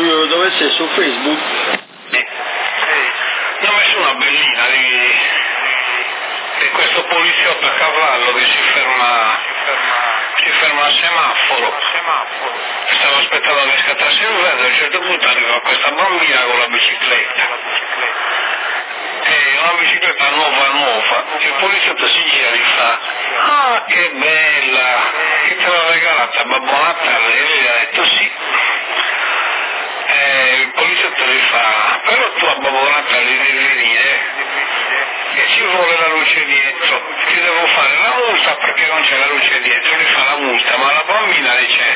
dove sei? Su Facebook? Sì. Ne ho messo una bellina di questo poliziotto a cavallo che si ferma al semaforo. Stavo aspettando che scattasse il verde, a un certo punto arriva questa bambina con la bicicletta. E una bicicletta nuova. Il poliziotto si gira e gli fa: ah, che bella, che te l'ha regalata Babbo Natale? E lei gli ha detto sì. Il poliziotto gli fa: però tu a Babbo Natale devi venire, che ci vuole la luce dietro, ti devo fare la multa perché non c'è la luce dietro. Gli fa la multa, ma la bambina dice: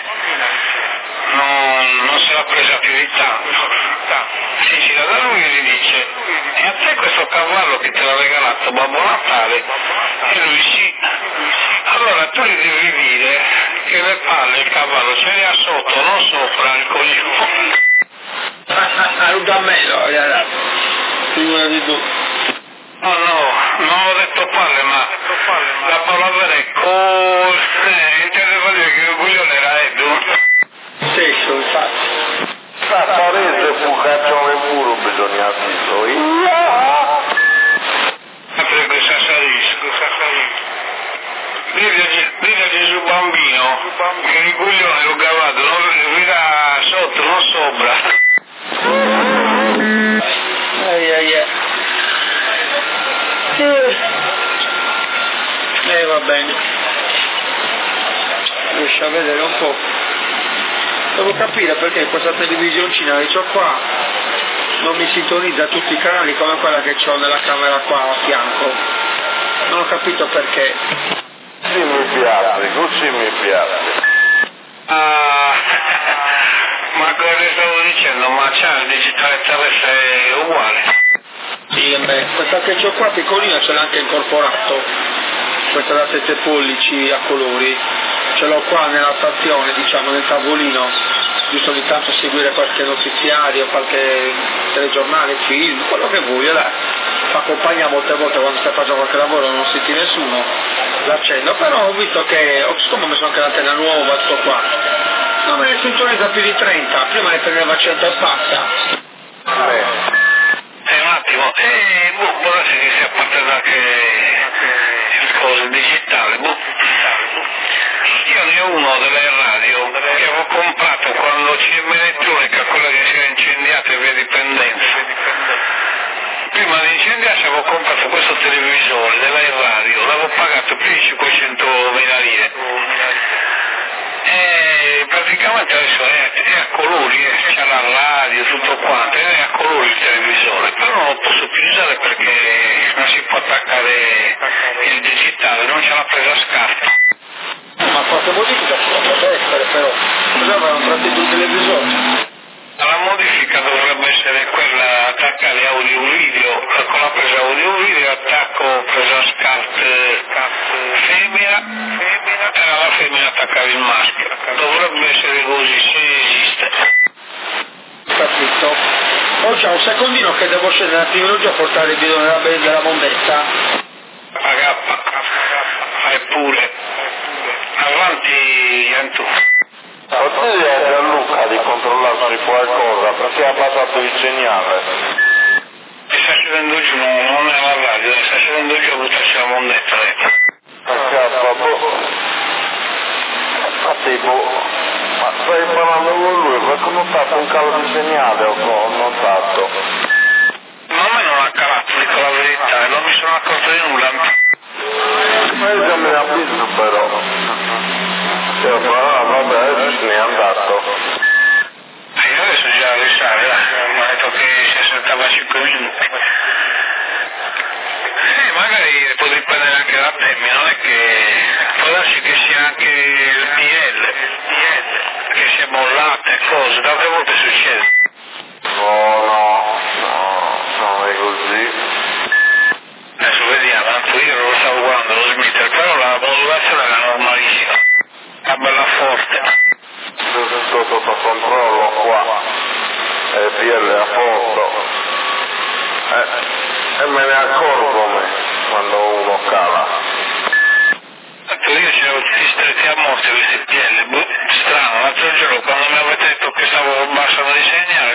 non se l'ha presa più di tanto. Si gira da lui e gli dice: e a te questo cavallo che te l'ha regalato Babbo Natale? E lui: sì. Allora tu gli devi dire che le palle il cavallo ce le ha sotto, non sopra il coglione. Un cammello, figurati tu. No, non ho detto palle, ma la parola vera è intende dire che il coglione era Edu. Sesso, infatti. Parese bucaccione puro bisogna dirlo. Perché Sassarisco. Dite a Gesù bambino che il coglione lo cavato non vira sotto, non sopra. Va bene. Riesci a vedere un po'. Devo capire perché questa televisioncina che ho qua non mi sintonizza tutti i canali come quella che ho nella camera qua a fianco. Non ho capito perché. Sì, mi piace, così mi piace. Ma cosa stavo dicendo? Ma c'è il digitale terrestre uguale? Sì, beh, questa che ho qua piccolina ce l'ha anche incorporato. Questa da 7 pollici a colori. Ce l'ho qua nella stazione, diciamo, nel tavolino, giusto ogni tanto seguire qualche notiziario, qualche telegiornale, film, quello che vuoi, dai. Fa compagnia molte volte quando stai facendo qualche lavoro non senti nessuno, l'accendo, però ho visto che, siccome ho messo anche l'antenna nuova, tutto qua, non me ne sintonizza più di 30, prima ne prendeva 100 e passa. Un attimo, può essere che sia partito anche il coso digitale, Io ne ho uno delle radio che avevo comprato quando CM Elettronica, quella che si era incendiata e via dipendenza. Prima di incendiarsi avevo comprato questo televisore della radio, l'avevo pagato più di 500.000 lire. E praticamente adesso è a colori, c'è la radio, tutto quanto, è a colori il televisore, però non lo posso più usare perché non si può attaccare il digitale, non c'è la presa scarta. Ma qualche modifica ci potrebbe essere, però cosa avevano tratto il televisore? La modifica dovrebbe essere quella attaccare audio-video, con la presa audio-video attacco presa SCART femmina, era la femmina attaccare il maschio. Dovrebbe essere così, se esiste. Capito. Oh, c'è un secondino che devo scendere un attimino giù a portare il bidone della mondezza. Fai pure. Avanti, Antù. Consigli a Gianluca di controllarsi qualcosa perché ha passato il segnale. Ti sta scendendo giù, non è la radio, sta scendendo giù a buttarsi la mondetta, Ma stai parlando con lui perché ho notato un calo di segnale, ho notato. Ma a me non ha calato, dico la verità, e non mi sono accorto di nulla. Ma io già me ne ho visto però. Vabbè, adesso se n'è andato. Io adesso già risale, mi ha detto che si aspettava 5 minuti. Magari può dipendere anche da Temmi, non è che può darsi che sia anche il DL, che sia bollata e cose, tante volte succede. No, non è così. Adesso vediamo, tanto io non lo stavo guardando lo smitter, però la modulazione era normalissima, una bella forte. Tutto sotto controllo qua, PL a posto. E me ne accorgo quando uno cala. Ecco, io ce l'avevo tutti stretti a morte questi PL, strano, l'altro giorno quando mi avete detto che stavo abbassando di segnale,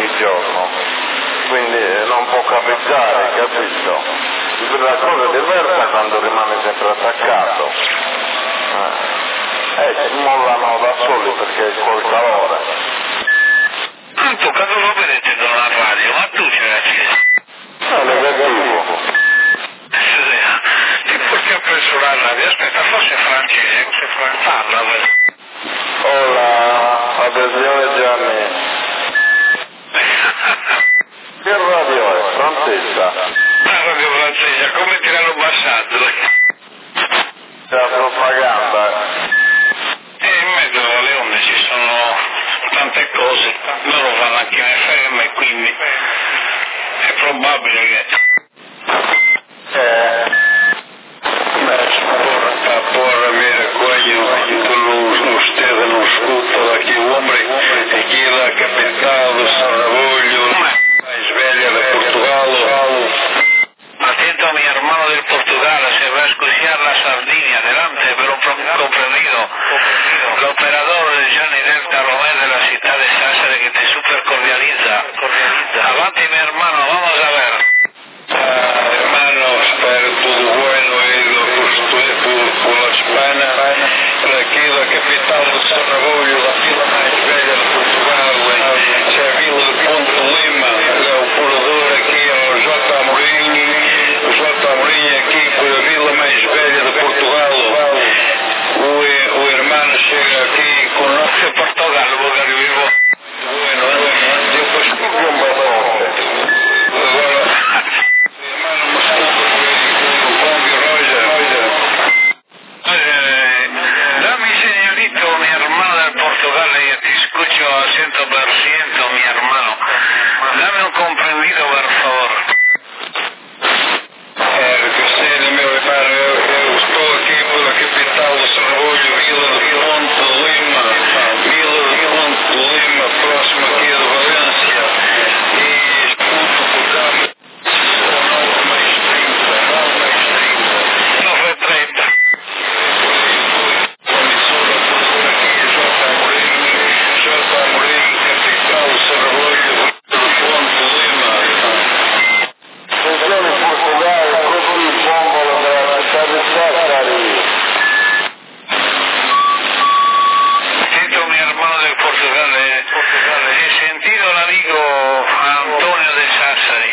ogni giorno, quindi non può capitare, capito? La cosa è diversa quando rimane sempre attaccato, si mollano da soli perché col calore. Tu quando lo vedete dalla radio, ma tu ce l'hai acceso? No, negativo. Ti porti a preso la radio, aspetta, forse francese, parla. Ho l'adesione Gianni. Che radio è? Francesa? La radio francese, come ti l'hanno passato? La propaganda. In mezzo alle onde ci sono tante cose, loro fanno anche in FM e quindi è probabile che Porra vergonha que esteve no escuto daqui o homem, aquilo a capital do Sarrabolho, mais velha de Portugal. atento a mi hermano del Portugal, se va a escuchar la Sardinia delante, pero comprendido, el operador Gianni Delta Romero de la ciudad de Sassari que te super cordializa. Avanti mi hermano, vamos a ver. Hermano, espero tudo bueno e por la Espanha, aqui da capital do Sarrabolho, da vila mais velha de Portugal, é a vila de Ponte Lima, é o porador aqui é o J. Amorim aqui por a vila mais velha de Portugal. O hermano chega aqui com Conoce Portugal, lugar vivo. bueno, depois ficou um balão. Agora, hermano, mas o Bobby Roger. Dame señorito, mi hermano del Portugal, yo te escucho a 100%, mi hermano. Dame un comprendido, por favor. Cristina, meu irmão, eu estou aqui pela capital do Sarrabolho, Vila de Ponte Lima, próximo aqui de Valência, e escuto o programa 9 mais 30. 9:30. Emissora aqui, J. Amorim, capital do Sarrabolho, Vila de Ponte Lima. Attenzione in Portogallo, così il bombolo della città di Sassari. Siento mi hermano del Portugal, he sentido al amigo Antonio de Sassari.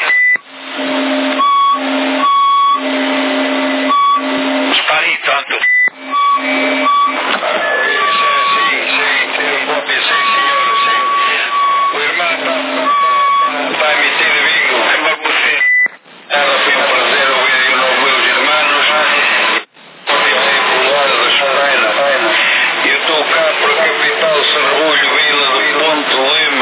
Sparito, Antonio. Signore, sì. O irmão está a emitir Vigo. È balbuziente. Foi um prazer ouvir meus irmãos. Ouvir pelo lado da Espanha. Eu estou cá para a capital Sarrabolho, Vila de Ponte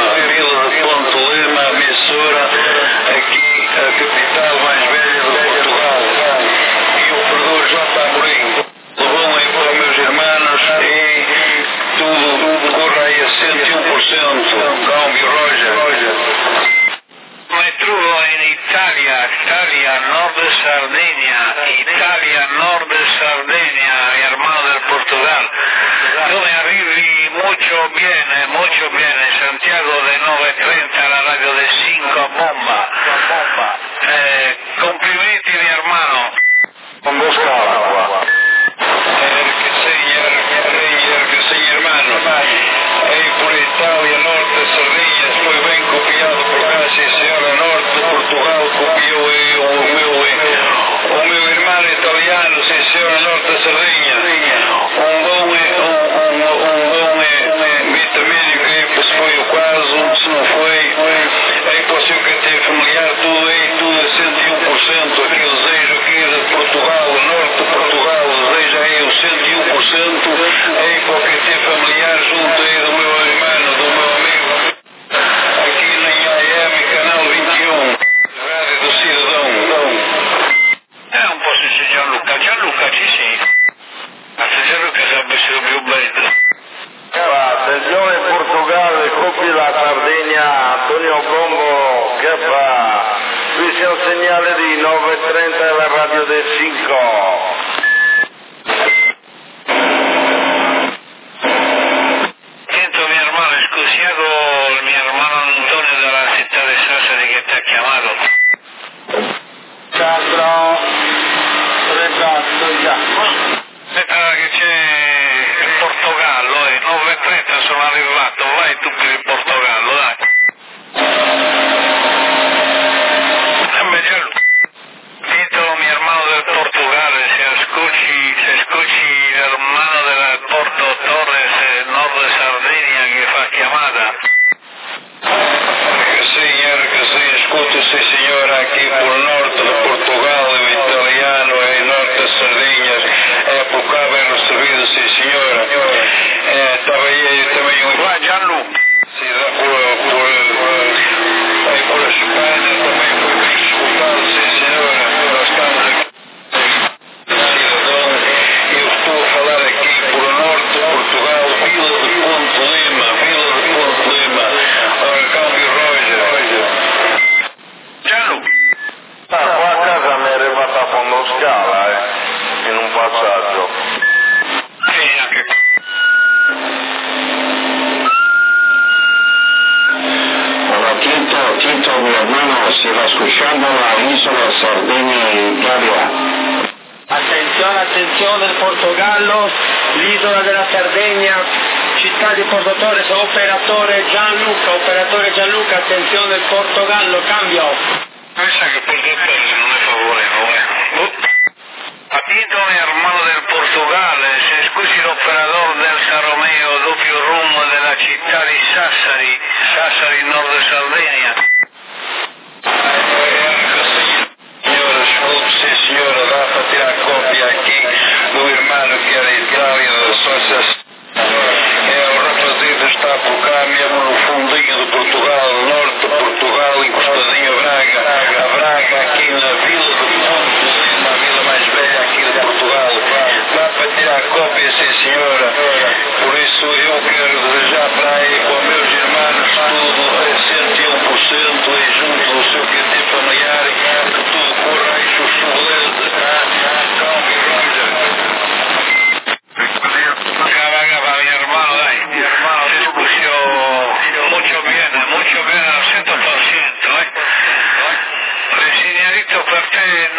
Lima, emissora, aqui a capital mais velha de Portugal. E o operador J. Amorim. Bom aí para os meus irmãos e tudo corre aí a 101%. Câmbio Roger. Mi trovo in Italia, Nord Sardegna, mi hermano del Portugal, dove arrivi mucho bene, Santiago de 9:30 la radio de 5 a bomba. Complimenti mi hermano. Con Boscala qua. Que sim, hermano. Aí por Itália, Norte, Sardinhas, foi bem copiado por cá, sim senhora, Norte, Portugal, copiou aí o meu irmão italiano, sim senhora, Norte, Sardinha. Um bom vitamínico aí, se foi o caso, se não foi, aí para o seu canteiro familiar, tudo aí, tudo a 101%, aqui o desejo aqui de Portugal, Norte de Portugal, desejo aí o 101%, aí para o canteiro familiar, junto aí do meu irmão, do meu amigo, aqui na IAM, canal 21, Rádio do Cidadão. Un po' su Gianluca ci sei. Gianluca sarebbe essere più bello. Attenzione in Portogallo, copi la Sardegna, Antonio Bombo, che fa? Qui c'è un segnale di 9:30 alla radio del 5. Siento mi hermano, escuchado mi hermano Antonio de la 9:30 sono arrivato, vai tu per il Portogallo, dai. Tito, mi hermano del Portugal, se escuchi el hermano del Porto Torres, nord de Sardegna, che fa chiamata. Que sim, escuto, sim senhora, aqui por norte de Portugal, o italiano e norte de Sardinhas, é por cá bem recebido, sim senhora. Estava aí também Vai, Gianluca. Sim, por Espanha também foi bem escutado, sim senhora. Nós estamos aqui, cidadão, eu estou a falar aqui por norte de Portugal, Vila de Ponte Lima. Ora, Câmbio Roger. Gianluca. Qua a casa mi è arrivata a fondo scala, in un passaggio. Sì, anche qua. Hola Tito, mi hermano, si va escuchando la isla Sardegna in Italia. Attenzione il Portogallo, l'isola della Sardegna, città di Porto Torres, operatore Gianluca, attenzione il Portogallo, cambio. Pensa che Porto Torres non è favorevole. Tito, mi hermano del Portugal, se escuchi l'operador del Saromeo, doppio room della città di Sassari, nord de Sardegna. Sim senhora, dá para tirar cópia aqui do irmão que era Itália, da associação. O rapazito está por cá mesmo no fundinho de Portugal, norte de Portugal, encostadinho a Braga, aqui na Vila de Ponte, na vila mais velha aqui de Portugal. Dá para tirar cópia, sim senhora. Por isso eu quero desejar para aí, para os meus irmãos, tudo a 101% e junto do seu QT familiar, que tudo corra aí chuchu-beleza. Câmbio Roger. Acaba, mi hermano, dai. Se escuchó mucho bien al 100%, Il segnalito per te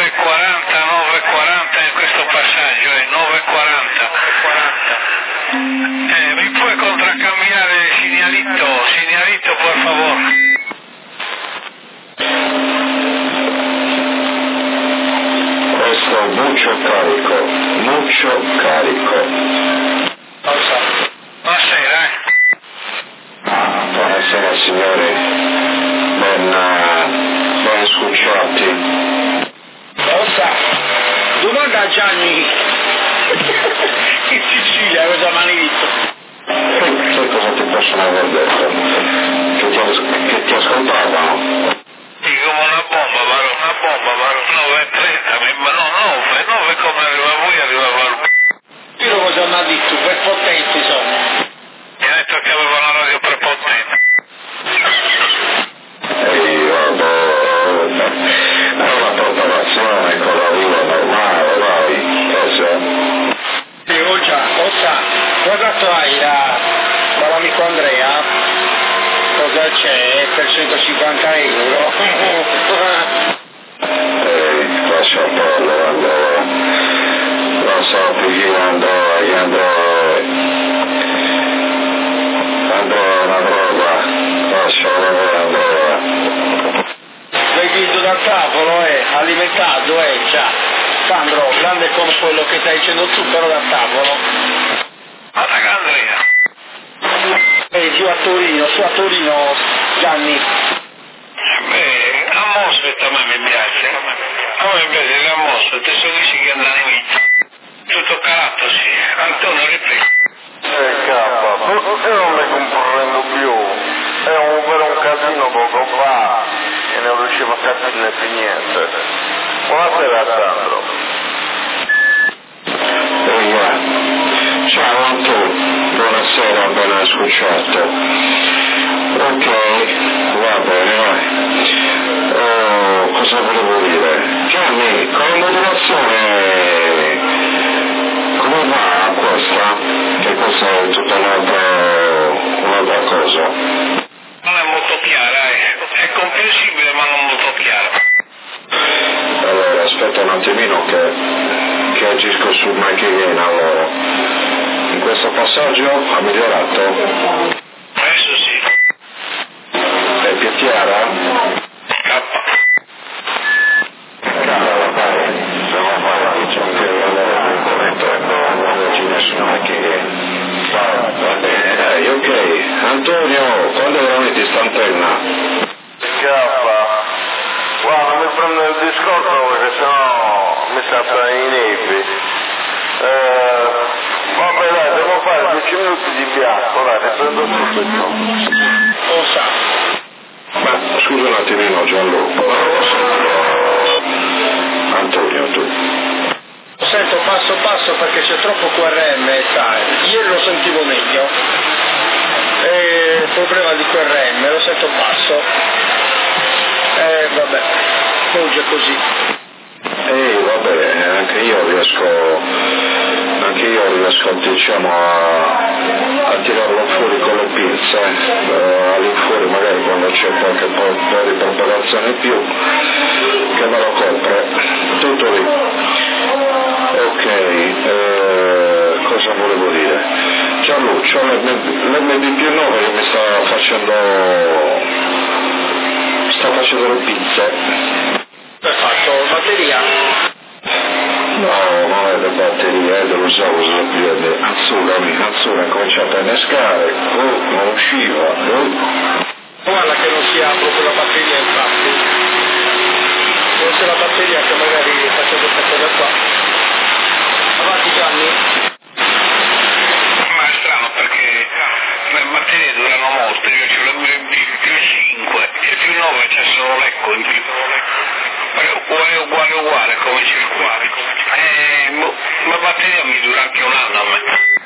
9:40 in questo passaggio, 9:40. Mi puoi contraccambiare segnalito per favore? Questo mucho carico. Buonasera, Buonasera signori, ben scucciati. Ossa, domanda a Gianni, in Sicilia cosa mi hai detto? Che cosa ti possono aver detto? Che ti ascoltavano? sì, come una bomba, Varo, 9:30, ma no, 9 come arriva voi, arriva Varo. Io cosa mi ha detto? Per potenti sono. Mi ha detto che aveva una radio prepotente. È una preparazione con la vita normale, dai. Ossa, cosa hai dall'amico Andrea? Cosa c'è per 150 euro? Lascia perdere Andrea, lo so più Andrea è una droga, lascialo Andrea. Bevuto dal tavolo, alimentato, già. Sandro, grande come quello che stai dicendo tu, però dal tavolo. Attacca Andrea. Giù a Torino, Gianni. Beh, a Mosfet a me mi piace. A me piace la Mosfet, se dici che andare in vita. Tutto calato, sì. Antonio, ripeto. Io non le comprendo più. È un casino poco fa e non riuscivo a capirne più niente. Buonasera Sandro. Ciao Anto, buonasera, ben ascoltato. Ok, va bene, vai. Cosa volevo dire? Gianni, con la modulazione, come va questa? Che questa è tutta un'altra cosa. Non è molto chiara, è comprensibile ma non molto chiara. Allora, aspetta un attimino che agisco sul macchina allora. In questo passaggio ha migliorato? Adesso sì. È più chiara? Ok, Antonio, quando veramente sta antenna? Guarda, non mi prendo il discorso perché sennò mi salta i nervi. Vabbè dai, devo fare 10 minuti di bianco, dai, ti prendo subito. Lo sa. Ma scusa un attimino Gianluca, Antonio tu. Lo sento passo passo perché c'è troppo QRM, sai. Ieri lo sentivo meglio. Il problema di QRM, lo sento basso. Vabbè, funge così. Vabbè, anche io riesco diciamo a tirarlo fuori con le pinze, all'infuori magari quando c'è qualche po' di propagazione in più che me lo copre, tutto lì. Ok, cosa volevo dire? Gianluca, l'MD+9 che mi sta facendo le pinze. Perfetto, batteria? No, non è le batterie, è dello sauso, Azzurra ha cominciato a innescare, non usciva, Guarda che non sia proprio la batteria, infatti. Può essere la batteria che magari faccio questa cosa qua. Avanti Gianni. Ma è strano perché le batterie durano molto, io ce l'ho più 5 e più 9 c'è solo l'ecco in più. Uguale come circuito. La batteria mi dura anche un anno a me.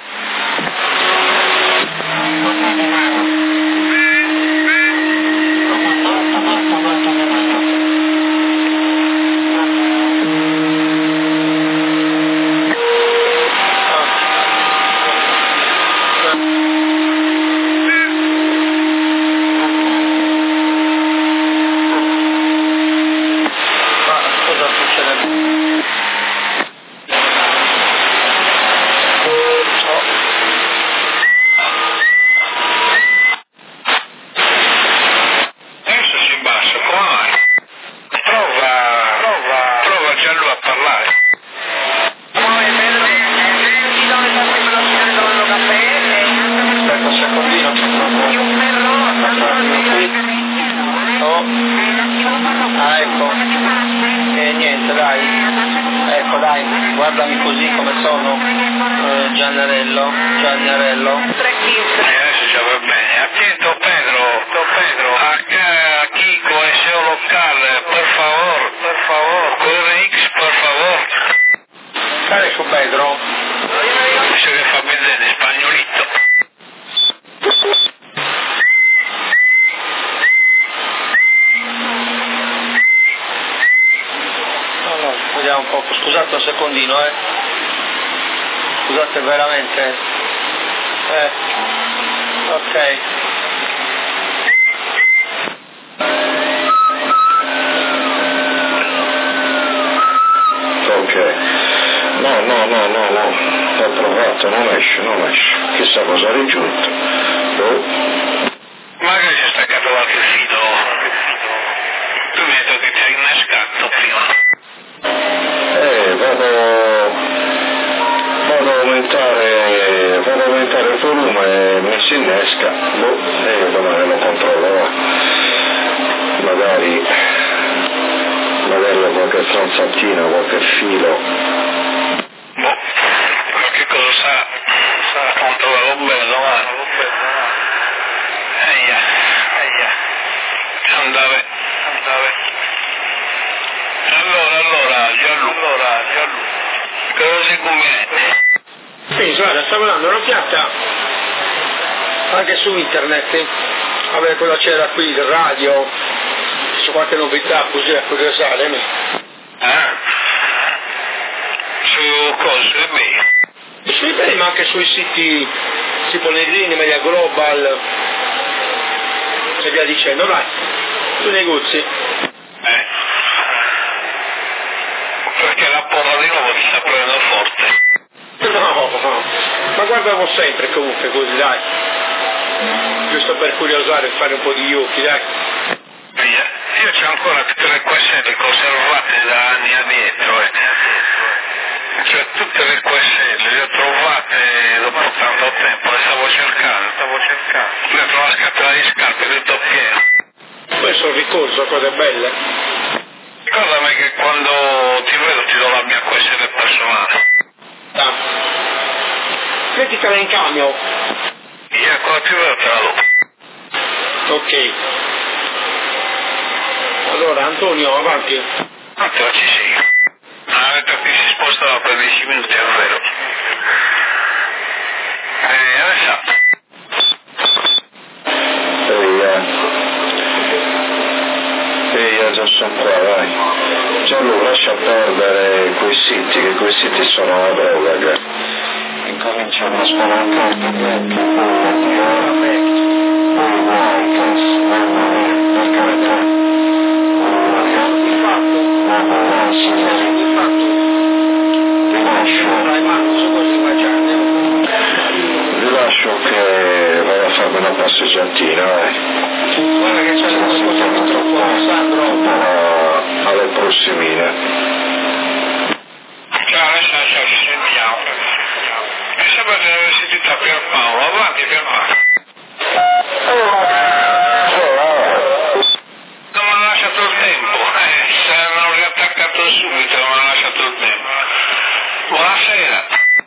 Guardami così come sono, Giannarello. Adesso già va bene. Attento Pedro, a Kiko e SEO locale, por favor, QRX, por favor. Carico Pedro. Dice che fa bene, spagnolito. Vediamo un po', scusate un secondino, Scusate veramente. Ok. Ok. No. Ho provato, non esce. Chissà cosa ha raggiunto. Magari si è staccato qualche filo. Tu mi hai detto che ti hai innescato prima. Vado a aumentare il volume e mi si innesca. Domani lo controllo, va. Magari ho qualche franzattina, qualche filo. Qualche cosa sa controllerò bene domani. Andare. Allora, Gianluca. Cosa si conviene? Sì, guarda, stavo dando un'occhiata anche su internet, vabbè, cosa c'era qui, il radio, c'è qualche novità così a curiosare. Su cosa? Su eBay? Su eBay, ma anche sui siti tipo Negrini, Media Global e via dicendo, vai, sui negozi. Perché la porra di nuovo ti sta prendendo forte. No, Ma guardavo sempre comunque così, dai. Giusto per curiosare e fare un po' di yuki, dai. Io c'ho ancora tutte le QSL conservate da anni addietro, Cioè tutte le QSL le ho trovate dopo tanto tempo, le stavo cercando. Dentro una scatola di scarpe tutto pieno. Poi sono ricorso a cose belle. Ricordami che quando ti vedo ti do la mia QSL personale. Ah. Mettitela in cambio. Io quando ti vedo te la do. Ok. Allora Antonio, avanti. Antonio ci sei. Ha detto che si spostava per 10 minuti, è vero. Adesso. Ehi, già sono qua, dai. Gianlu, lascia perdere quei siti, che quei siti sono una droga, che incominciano a spalancare dentro, vi lascio che vado a farmi una passeggiatina, Guarda che c'è il microfono, Sandro. alle prossimine. Ciao, adesso ci sentiamo. E sabato di aver sentito a Pierpaolo, avanti Pierpaolo. Non mi ha lasciato il tempo, se non ho riattaccato subito non mi ha lasciato il tempo. Buonasera.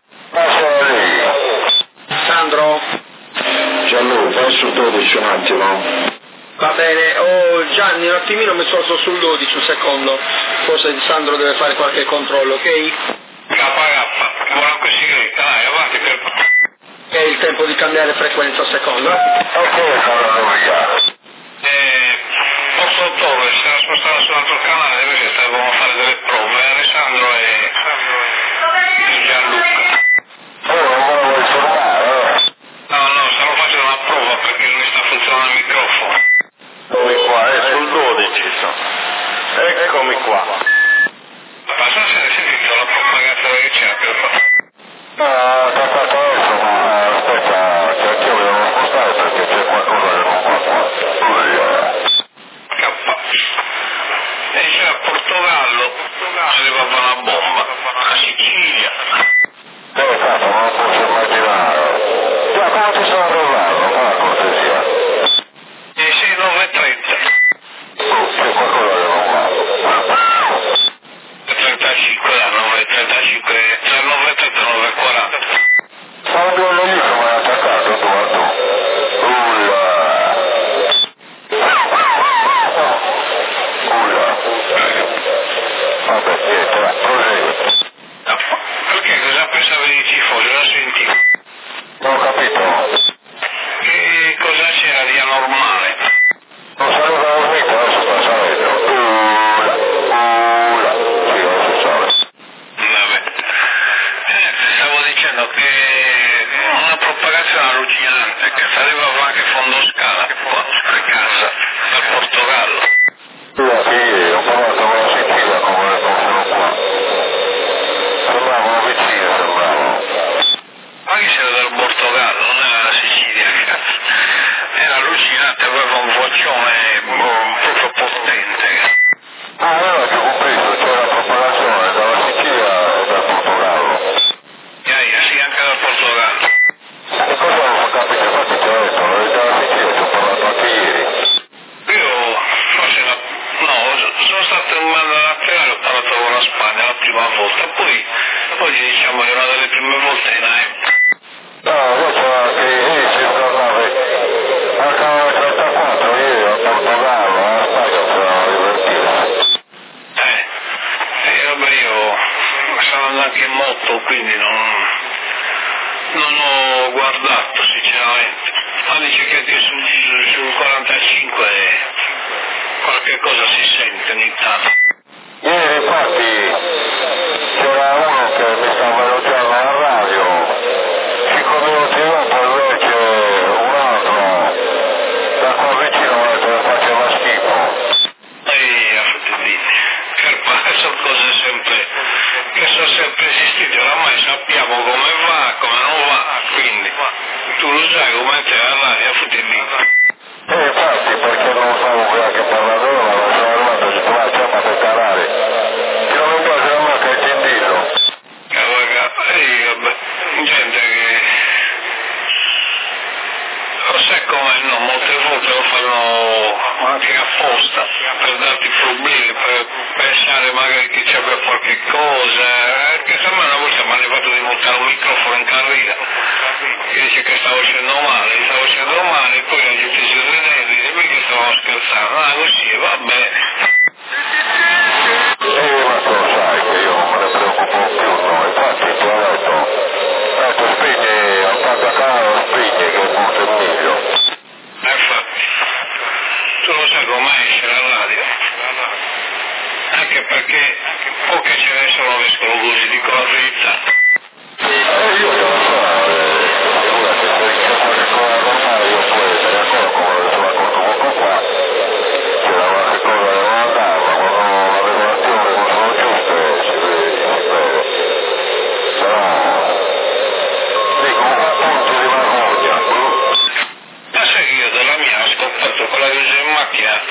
Sandro? Gianlu, vai su 12 un attimo. Va bene, oh Gianni, un attimino mi sposto sul 12 un secondo. Forse Sandro deve fare qualche controllo, ok? KK, buona sigaretta, dai, avanti Pierpaolo. È il tempo di cambiare frequenza a seconda. Ok, sono Posso ottobre, se la spostava sull'altro canale, invece stavamo a fare delle prove, Alessandro e Gianluca. non me lo vuoi formare? No, stavo facendo una prova perché non mi sta funzionando il microfono. Eccomi qua, sul 12 sono. Eccomi qua. Ma stasera hai sentito la propaganda che c'è per fare? Aspetta, che anch'io mi devo spostare perché c'è qualcosa che non va qua. E c'era Portogallo, arrivava una bomba, a Sicilia. Dove cazzo, non lo posso immaginare. Già, come ti sono arrivato? Guarda cortesia. E 6,930. C'è qualcosa che non va. 35 da 9,35, tra 9,30 e 9,40. Stavo vedendo lì come hai attaccato tu a tu. Vabbè, niente, va, prosegui. Perché cosa pensavi di tifosi? Non sentivo. Non ho capito. Che cosa c'era di anormale? Non sarebbe dormito, adesso sta salendo. Sì, adesso sale. Vabbè. Stavo dicendo che una propagazione allucinante che arrivava anche Fondoscala, qua, a casa, dal Portogallo. Sì, ho parlato con la Sicilia come le sono qua. Sembravano vicine, sembravano. Ma che c'era dal Portogallo, non era la Sicilia, cazzo. Era allucinante, aveva un vocione proprio potente. Allora ci ho compreso, c'è la propagazione dalla Sicilia e dal Portogallo. Sì, anche dal Portogallo. E cosa non ho capito? Infatti ti ho detto, dalla Sicilia ci ho parlato anche ieri. Io forse no, sono stato in mano laterale, ho parlato con la Spagna la prima volta, poi diciamo che è una delle prime volte in AM. No, invece anche ieri si parlava, anche alla 34 ieri al Portogallo, alla Spagna si erano divertiti. Vabbè, io stavo andando anche in moto, quindi non ho guardato sinceramente. Ma dice che sul 45 qualche cosa si sente ogni tanto. Ieri infatti c'era uno che mi stava elogiando alla radio, 5 minuti dopo invece un altro da qua vicino mi ha detto che faceva schifo. Sono cose sempre che sono sempre esistite, oramai sappiamo come va, come non va. quindi tu lo sai come te all'aria futellino. Infatti, perché non stavo qui anche parlando, ma non sono arrivato, si trova a chiamare per carare. Io non posso la macchina il cindillo. Vabbè, gente che lo sai come no, molte volte lo fanno anche apposta per darti problemi, per pensare magari che c'è per qualche cosa, che a me una volta mi hanno fatto di montare un microfono in carriera che dice che stavo facendo male e poi la gente si rideva e dice perché stavo scherzando, così vabbè. Ma tu lo sai che io non me ne preoccupo più, no, infatti ti ho detto, ecco spegni, ho fatto a casa spegni che è molto meglio. Infatti, tu lo sai come esce la radio, anche perché poche ce ne sono che sono così, dico la verità. Io non lo so, figurati, se qualche cosa normale io poi me ne accorgo come sono accorto poco fa, c'era qualche cosa che non andava, quando la regolazione non sono giuste si vede, però dico un punto di vergogna. Ma sai che io della mia ho scoperto quella che uso in macchina,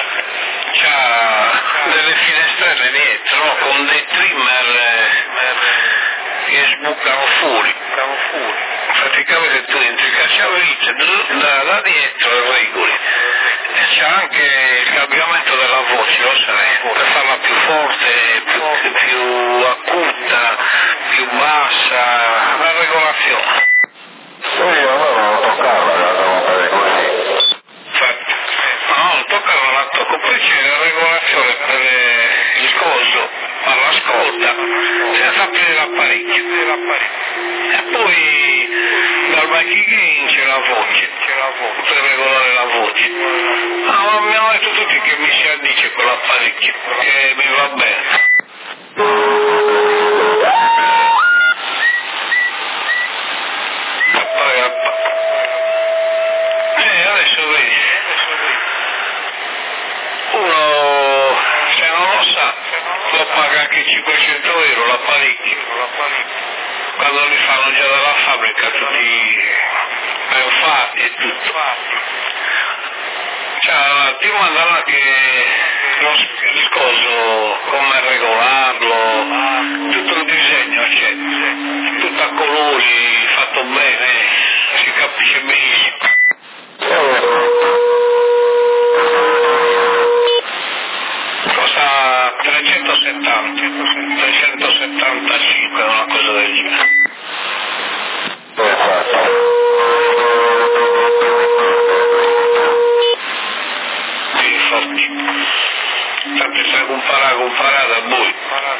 c'ha delle finestrelle dietro, no? Con dei trimmer che sbucano fuori. Praticamente tu entri il cacciavite da dietro e regoli. E c'è anche il cambiamento della voce, lo sai, per farla più forte, più acuta, più bassa, la regolazione. Sì, allora non toccarla, andiamo bene così. Infatti, no, non toccarla, la tocco, poi c'è la regolazione per il coso, all'ascolta, senza aprire l'apparecchio. E poi dal backing c'è la voce, per regolare la voce. Ma mi hanno detto tutti che mi si addice con l'apparecchio, che mi va bene. Adesso vedi, uno se non lo sa lo paga anche 500 euro l'apparecchio, quando li fanno già dalla fabbrica tutti ben fatti e tutto. Cioè, ti mandano anche il coso, come regolarlo, tutto il disegno c'è, tutto a colori, fatto bene, si capisce benissimo. Costa 375, una cosa del genere. Sì, forti. Tanto se comparare a voi.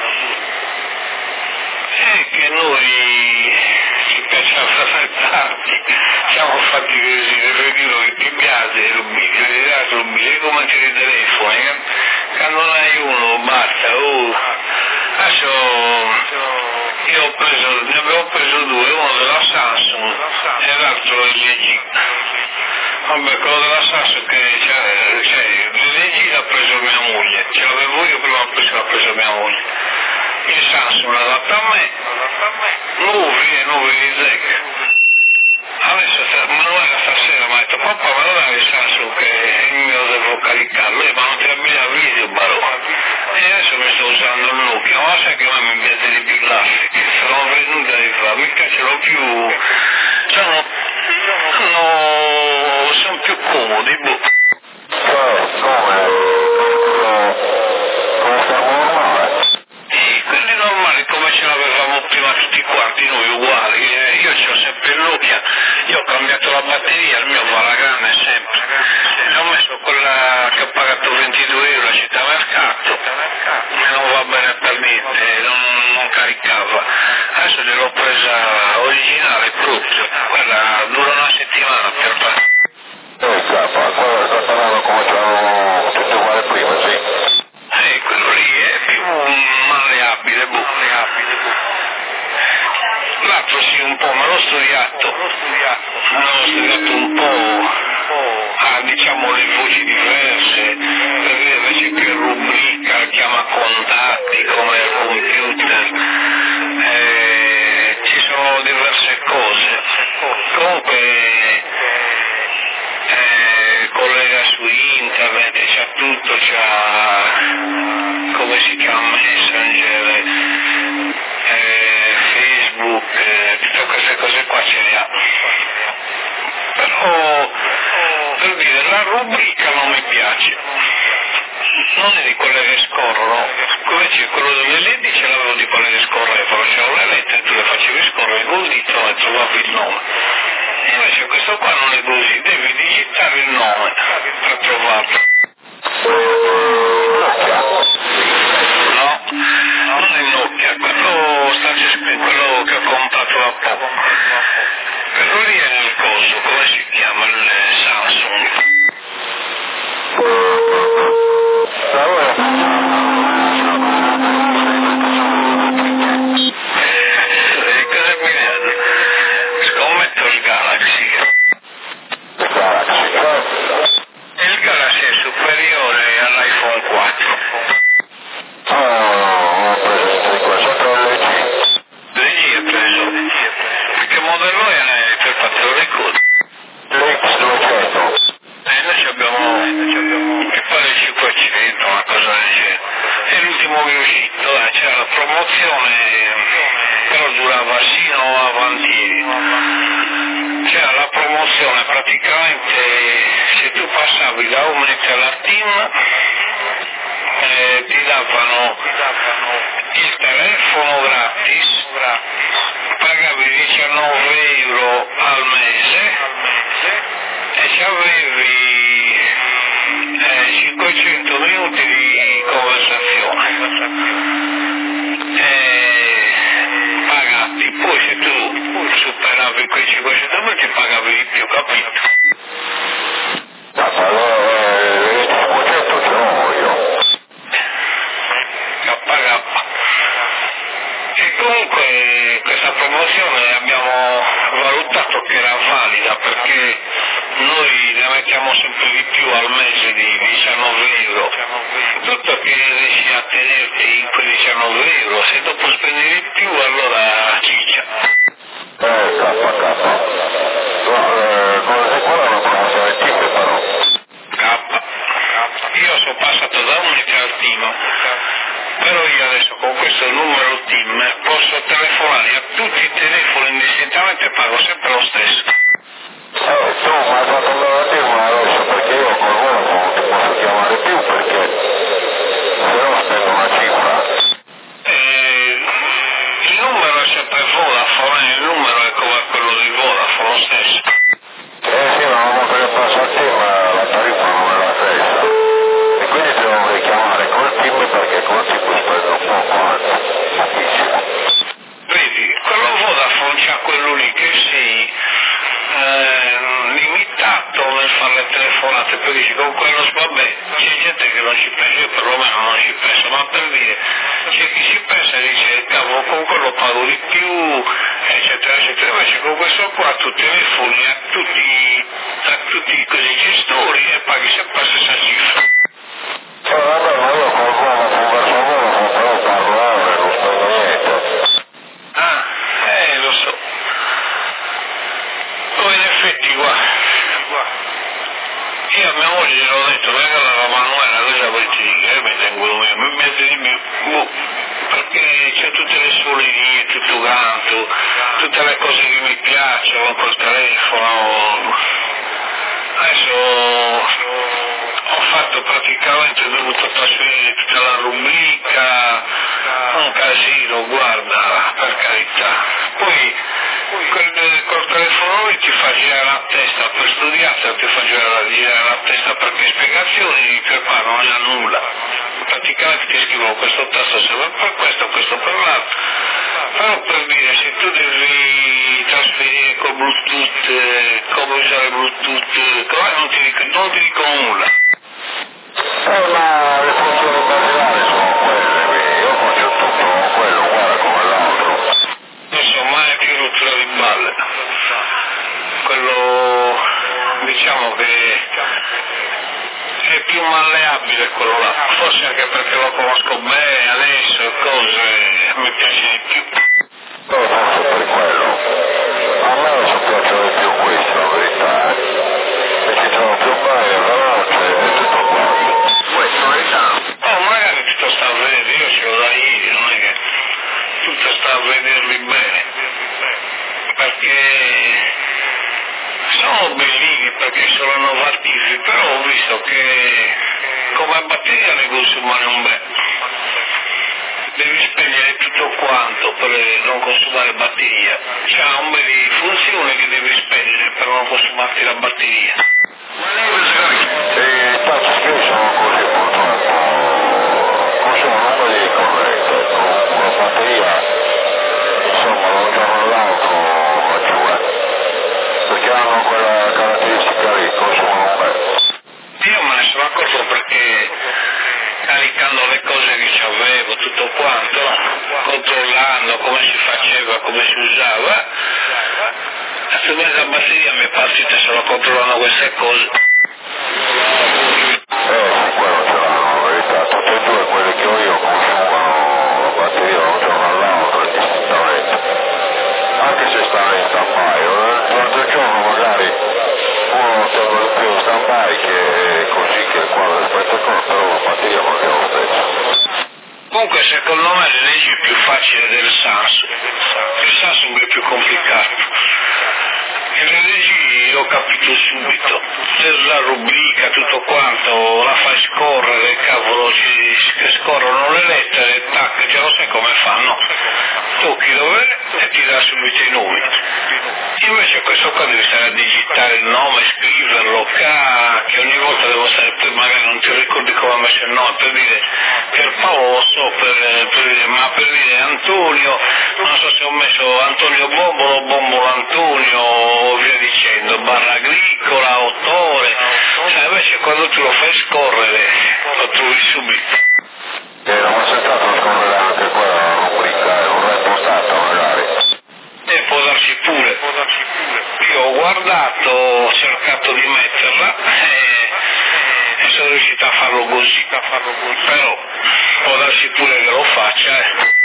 È che noi ci piaceva frequentarti, siamo fatti così, per dire che ti piace i rubini, come ti i telefoni, quando non hai uno basta, adesso io ne avevo preso due, uno della Samsung e l'altro LG. Vabbè, quello della Samsung che l'LG l'ha preso mia moglie, ce l'avevo io prima, l'ha preso mia moglie. Il Samsung l'ha dato a me, nuovi di zecca. Adesso Manuela stasera mi ha detto, papà ma non hai il Samsung che il mio devo caricarlo, ma non ti abbina video barone. E adesso mi sto usando il Nokia, ma sai che a me mi piace di più classiche, sono venuta di fa, mi piacciono più, sono più comodi, boh. Quelli normali come ce l'avevamo prima tutti quanti noi uguali, io c'ho sempre il Nokia, io ho cambiato la batteria, il mio va la grande sempre, e ho messo quella che ho pagato 22 euro a Città Mercato e non va bene per niente, non caricava, adesso gliel'ho presa originale proprio, quella dura una settimana per fare. Sta parlando come c'erano tutti uguali prima, sì. Quello lì è più malleabile, boh. L'altro sì un po', ma l'ho studiato un po', diciamo le voci diverse, per vedere se che rubrica, chiama contatti come il computer, ci sono diverse diverse cose. Comunque collega su internet, c'ha tutto, c'ha come si chiama Messenger, Facebook, tutte queste cose qua ce le ha. Però per dire, la rubrica non mi piace, non è di quelle che scorrono, come c'è quello delle LED ce l'avevo di quelle che scorrevano, c'erano le lettere, tu le facevi scorrere col dito e trovavi il nome. E invece questo qua non è così, devi digitare il nome per trovarlo. No, non è Nokia, quello che ho comprato da poco. Quello lì è il coso, come si chiama, il Samsung. Scommetto il Galaxy. Il Galaxy è superiore all'iPhone 4. LG è preso. Che modello è per fatto lo ricordo? Noi abbiamo che pare il 500, una cosa del genere. È l'ultimo che è uscito, c'era la promozione, però durava sino avanti. C'era la promozione, praticamente se tu passavi da Omnet alla Team ti davano il telefono gratis, pagavi 19 euro al mese e ci avevi 500 minuti di conversazione pagati, poi se tu superavi quei 500 minuti pagavi di più, capito? E comunque questa promozione abbiamo valutato che era valida perché noi ne mettiamo sempre di più al mese di 19 euro, tutto che riesci a tenerti in quei 19 euro, se dopo spendi di più allora ciccia. Io sono passato da Unica al Team, però io adesso con questo numero Team posso telefonare a tutti i telefoni indistintamente e pago sempre lo stesso. Tu mi hai fatto andare a Team adesso perché io con uno non ti posso chiamare più perché se no spendo una cifra. Il numero è sempre Vodafone, il numero è come quello di Vodafone lo stesso. Sì, ma una volta che passo al Team la tariffa non è la stessa. E quindi ti devo richiamare col Team perché col Team spendo poco, difficile. Vedi, quello Vodafone c'ha quello lì che sei limitato nel fare le telefonate, poi dici con quello vabbè, c'è gente che non ci pensa, io perlomeno non ci penso, ma per dire, c'è chi ci pensa e dice cavolo con quello pago di più, eccetera, eccetera, invece con questo qua tu telefoni a tutti così gestori e paghi sempre la stessa cifra. Vabbè, ma io col Vodafone verso Vodafone però parlo ore, non spendo niente. Ah, lo so. Poi in effetti guarda, io a mia moglie gliel'ho detto, regala Manuela, cosa vuoi dire? Mi tengo perché c'è tutte le sue linee, tutto quanto, tutte le cose che mi piacciono col telefono. Adesso ho fatto praticamente, ho dovuto trasferire tutta la rubrica, un casino, guarda, per carità. Poi col telefono ti fa girare la testa per studiare, ti fa girare la testa perché spiegazioni di preparo non ne ha nulla. Praticamente ti scrivo questo tasto serve per questo, questo per l'altro. Però per dire, se tu devi trasferire col Bluetooth, come usare Bluetooth, non ti dico nulla. Ma le funzioni basilari sono quelle, io faccio tutto quello, guarda come l'altro. Insomma è più rottura di balle. Quello diciamo che è più malleabile quello là, forse anche perché lo conosco bene adesso e cose mi piace di più. Forse per quello. sta a vederli bene, perché sono bellini, perché sono innovativi, però ho visto che come batteria ne consumano un bel. Devi spegnere tutto quanto per non consumare batteria. C'ha un bel di funzione che devi spegnere per non consumarti la batteria. E tanto spesso sono così purtroppo, consumano un bel corretto, con una batteria, insomma, da un giorno all'altro va giù, perché hanno quella caratteristica lì, consumano un bel. Io me ne sono accorto perché caricando le cose che avevo, tutto quanto, controllando come si faceva, come si usava, su mezza batteria mi è partita solo controllando queste cose. Quello ce l'hanno, in verità, tutte e due quelle che ho io consumano la batteria da un giorno all'altro indistintamente, anche se stanno in stand-by, durante il giorno magari uno tengo di più in stand-by che così che il quadro rispetto con, però la batteria mantiene lo stesso. Comunque secondo me l'LG è più facile del Samsung, il Samsung è più complicato. L'LG l'ho capito subito, se la rubrica, tutto quanto, la fai scorrere, cavolo, che scorrono le lettere, tac, già lo sai come fanno, tocchi dove e ti dà subito i numeri. Invece questo qua devi stare a digitare il nome, scriverlo, che ogni volta devo stare, magari non ti ricordi come ha messo il nome, per dire Pierpaolo lo so, ma per dire Antonio, non so se ho messo Antonio Bombolo, Bombolo Antonio, via dicendo, barra agricola, autore, cioè invece quando tu lo fai scorrere lo trovi subito. Non ho sentato scorrere anche quella rubrica, vorrei postata magari. Può darci pure. Io ho guardato, ho cercato di metterla e sono riuscito a farlo così, però può darsi pure che lo faccia.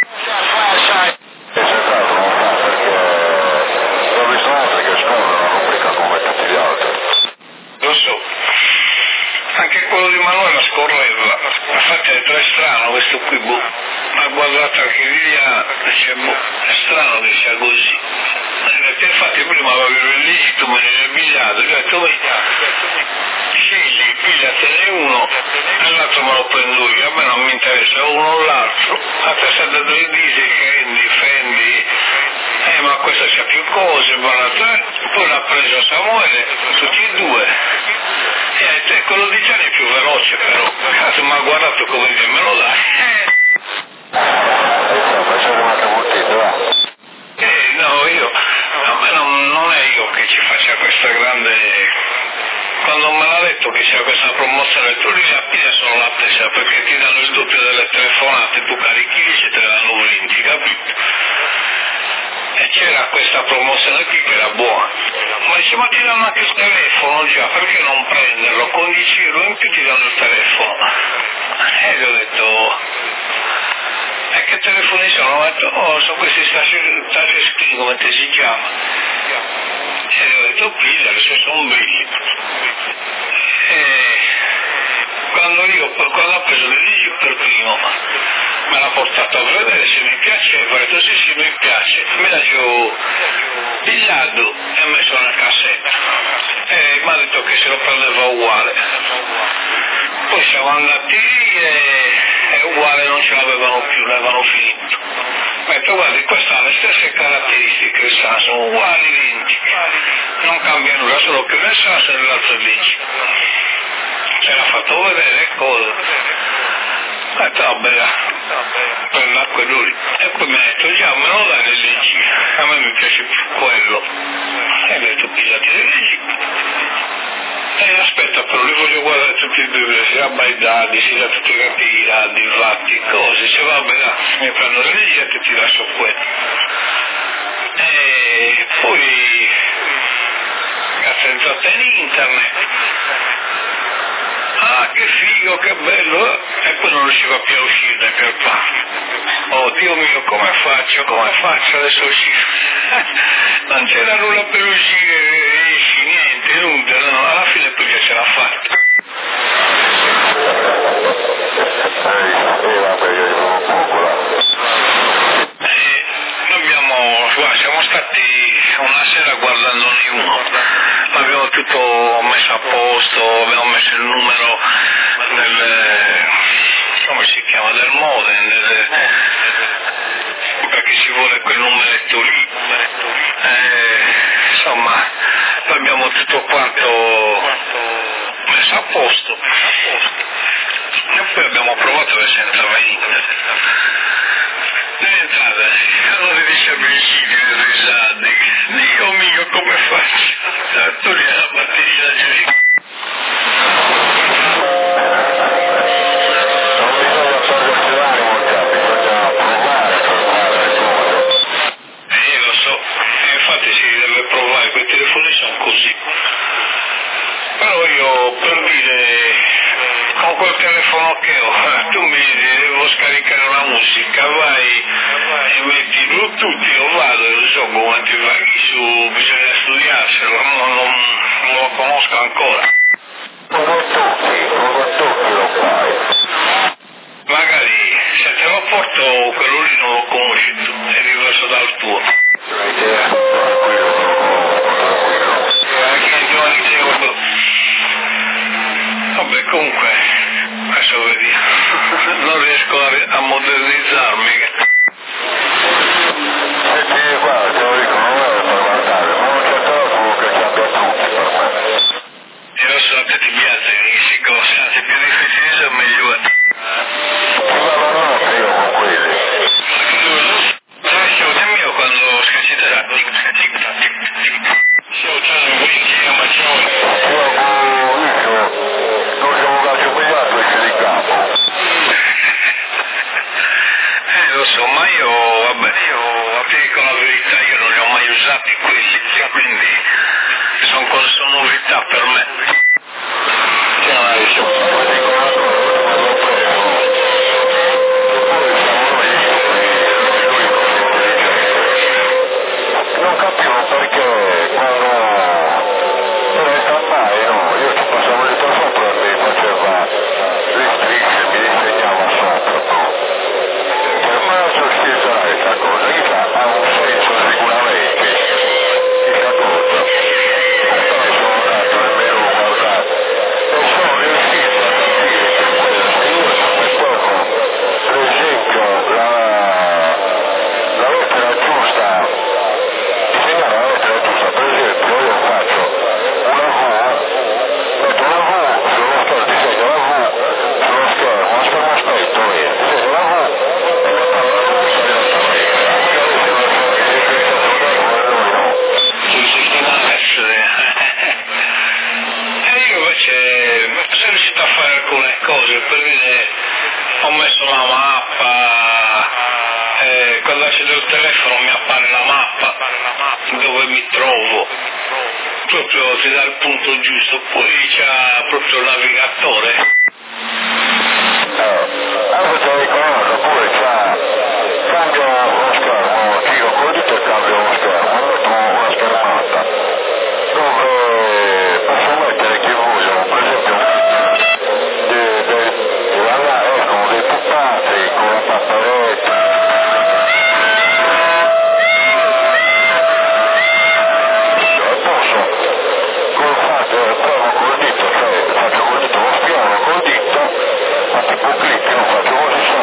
Sentato non fa perché l'ho visto altri che scorrono la rubrica come tutti gli altri. Lo so, anche quello di Manuela scorreva, infatti è strano questo qui, ma guardate anche Liliana, dice, è strano che sia così. Perché infatti prima avevo il licito, me ne ero pigliato, ho detto, scegli, pigliatene uno e l'altro me lo prendo io, a me non mi interessa uno o l'altro, a te sei da 3 disi, Fendi, ma questo c'ha più cose, poi l'ha preso Samuele, tutti e due, e quello di Gianni è più veloce però, cazzo mi ha guardato come dire, me lo dai? No, a me non è io che ci faccia questa grande, quando me l'ha detto che c'era questa promozione, tu li appena solo l'attesa, perché ti danno il doppio delle telefonate, tu carichi 10 e te ne danno 20, capito? E c'era questa promozione qui che era buona, ma dice, ma ti danno anche il telefono già, perché non prenderlo? Con 10 euro in più ti danno il telefono. E gli ho detto, e che telefoni sono? Ho detto, sono questi touchscreen, come te si chiama? E gli ho detto, pigliali, se sono belli. E quando ho preso l'LG per primo, me l'ha portato a vedere se mi piaceva, ho detto sì mi piace, me l'ha giù pigliato e messo nella cassetta e mi ha detto che se lo prendeva uguale. Poi siamo andati e uguale non ce l'avevano più, l'avevano finito. Mi ha detto guardi, queste hanno le stesse caratteristiche, sono uguali, identiche, non cambia nulla, solo che nel senso e nell'altro LG. Ce l'ha fatto vedere cose. Ho detto vabbè, prendo quello lì. E poi mi ha detto già me lo dai l'LG, a me mi piace più quello. E ho detto pigliati l'LG. E aspetta però li voglio guardare tutti e due, sia by dadi, sia tutti i dadi, fatti, cose. Dice vabbè dai, mi prendo l'LG e ti lascio quello. E poi cazzo è entrato in internet. Ah, che figo, che bello, e poi non riusciva più a uscire per qua. Oh Dio mio, come faccio adesso a uscire? Non c'era nulla per uscire, esci, niente, nulla, no, alla fine poi già ce l'ha fatta. sera guardandone uno. L'abbiamo tutto messo a posto, abbiamo messo il numero come si chiama, del modem, perché ci vuole quel numeretto lì. Insomma, l'abbiamo tutto quanto messo a posto. E poi abbiamo provato e senza internet. Entrata, allora dice a Virgilio e risate, Dio mio come faccio a togliere la batteria da Gesù? Non bisogna togliersi l'animo, bisogna provare per fare le cose. Lo so, infatti si deve provare, quei telefoni sono così. Però io per dire, con quel telefono che ho, tu mi dici devo scaricare una musica, vai e metti Bluetooth, io vado e non so come ti vai su, bisogna studiarselo, non lo conosco ancora. Come tocchi lo fai. Magari se te lo porto quello lì non lo conosci tu, è diverso dal tuo. Vabbè, comunque, adesso vedi, non riesco a modernizzarmi. Senti, guarda, te lo dico, non è per guardare, ma non c'è telefono che ci abbia tutti per me. Io so che ti piace, queste cose, anzi più difficili sono meglio. Ma non ho io con quelli. Dimmi io quando scaciterà, stiamo facendo un wiki, ma ciao. Non siamo dati un miliardo e c'è di capo. Lo so, ma vabbè, ti dico la verità, io non li ho mai usati quelli, quindi sono novità per me. Non capivo perché quando per il campaio, no, io ci passavo il tempo sopra e mi faceva le strisce, mi disegnava sopra, no? Per me sono stessa questa cosa, ha un senso sicuramente, questa cosa. E poi sono andato nemmeno a guardare e sono riuscito a capire che se io mettevo, per esempio, la lettera giusta, disegnare la lettera giusta, per esempio io faccio una V, metto una V sullo schermo, disegno la V sullo schermo aspetto e disegno la V e la parola giusta direttamente. Magari se non so che si pensa lui no. E io invece sono riuscito a fare alcune cose, per dire, ho messo la mappa, quando accedo il telefono mi appare la mappa dove mi trovo, proprio ti dà il punto giusto, poi c'ha proprio il navigatore. Anche se riconosco pure cambio lo schermo, giro col dito e cambio lo schermo, metto una schermata dove posso mettere che voglio, per esempio con dei pupazzi, con la papparetta. Posso provo col dito, cioè faccio col dito, lo spiono col dito, ma tipo clic, non faccio così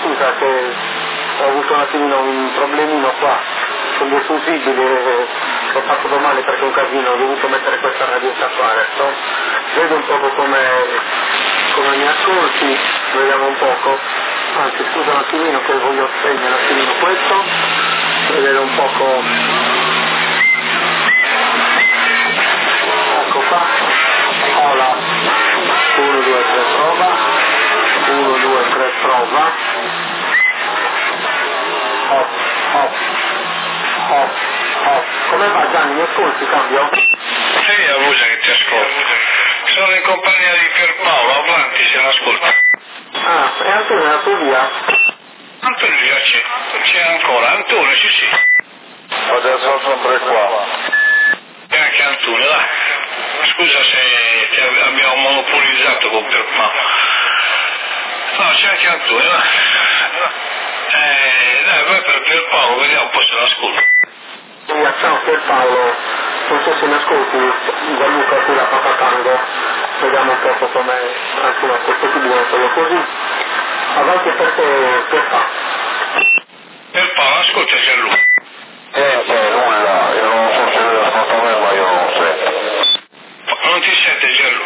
scusa che ho avuto un attimino un problemino qua con due fusibili e ho fatto domani perché è un casino, ho dovuto mettere questa radietta qua adesso. Vedo un poco come mi ascolti, vediamo un poco, anzi scusa un attimino che voglio spegnere un attimino questo, vedere un poco, ecco qua, hola, 1, 2, 3 prova, 1, 2, 3 prova, hop, hop, hop, hop, come va Gianni, mi ascolti, cambio? Sì, a voce che ti ascolto. Sono in compagnia di Pierpaolo, avanti se l'ascolta. Ah, e Antonio è andato via? Antonio già c'è ancora, Antonio sì. Adesso sempre qua. E anche Antonio, dai. Scusa se ti abbiamo monopolizzato con Pierpaolo. No, c'è anche Antonio, dai. Dai, vai per Pierpaolo, vediamo un po' se l'ascolta. Ciao Pierpaolo, non so se mi ascolti, Gianluca qui da Papatango, vediamo un po' com'è, anzi no, questo più buono solo così, avanti per te Pierpaolo. Pierpaolo, ascolta Gianluca. Nulla, io non so se lui ascolta me, ma io non sento. Non ti sente Gianluca?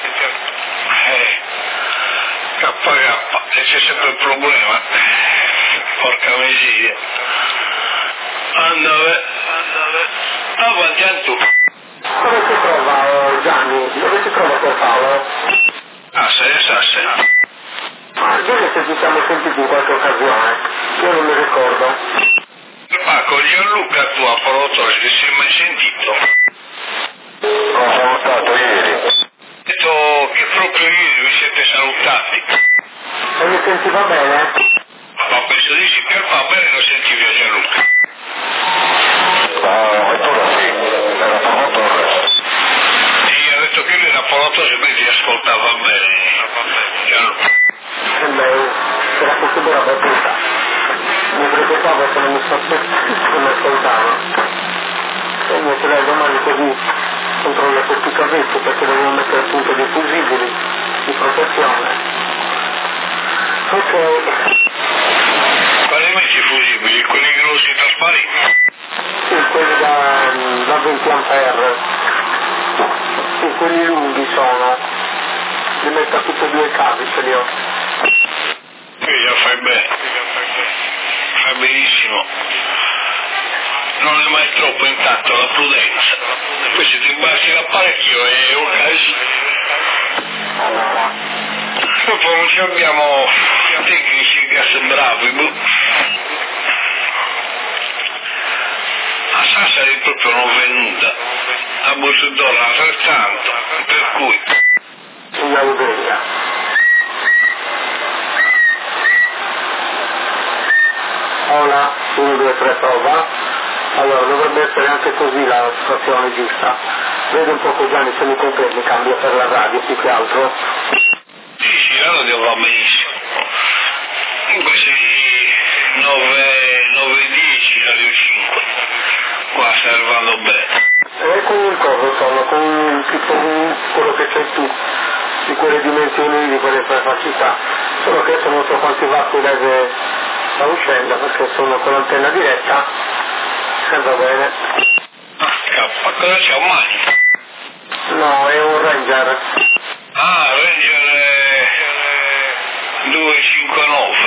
E c'è sempre il problema. Porca miseria. Andave. Avanti Antonio. Dove si trova Gianni? Dove si trova Pierpaolo? Sasse. Dove se ci siamo sentiti in qualche occasione? Io non mi ricordo. Ma con Gianluca tu a Porotore ti sei mai sentito? Non sono stato ieri. Ho detto che proprio ieri vi siete salutati. E mi sentiva bene? Ma penso di sì, per bene lo sentivi a Gianluca. Ancora sì, era Porotore. Sì, ha detto che lui era Porotore, quindi ti ascoltava bene Gianluca. Era possibile la battuta. Mi preoccupavo se non mi ascoltava. E invece dai, domani così controllo questi cavetti perché devo mettere a punto dei fusibili di protezione. Ok. Quali metti i fusibili? Quelli grossi trasparenti? Sì, quelli da 20 ampere. Sì, quelli lunghi sono. Li metto a tutti e due i cavi, ce li ho. Sì, già fai bene. Fai benissimo. Non è mai troppo intanto la prudenza. Poi se ti imbarchi l'apparecchio è un casino. Dopo non ci abbiamo tecnici gas bravi. A Sassari proprio non venuta. A Busudora altrettanto. Per cui. In Alberia. Hola, 1, 2, 3 prova. Allora dovrebbe essere anche così la situazione giusta. Vedo un po' Gianni se mi confermi, cambio per la radio più che altro. Sì, la radio va benissimo. Comunque sei 9:10, radio 5. Qua sta arrivando bene. E con il coso sono, con tipo quello che c'hai tu, di quelle dimensioni, di quelle capacità. Solo che adesso non so quanti watt leve sta uscendo perché sono con l'antenna diretta. Va bene. Ma cosa c'è, un magno? No, è un Ranger. Ranger 259.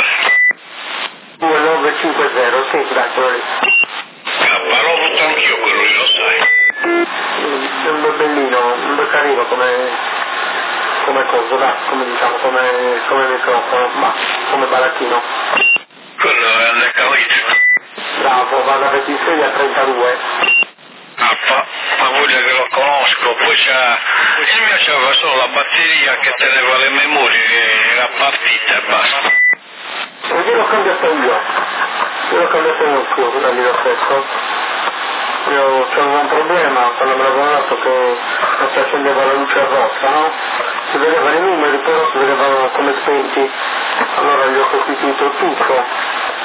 2950, sì, grazie. L'ho avuto anch'io quello lì, lo sai. È un bel bellino, un bel carino come cosa, dai, come diciamo, come microfono, ma come barattino. Quello è nel cavito. Bravo, va da 26 a 32. Ma voglia che lo conosco, poi il mio c'aveva solo la batteria che teneva le memorie, che era partita e basta. E io l'ho cambiato io il suo, quindi l'ho stesso. Io c'avevo un problema quando me l'avevano dato che non si accendeva la luce rossa, no? Si vedevano i numeri, però si vedevano come spenti. Allora gli ho sostituito tutto.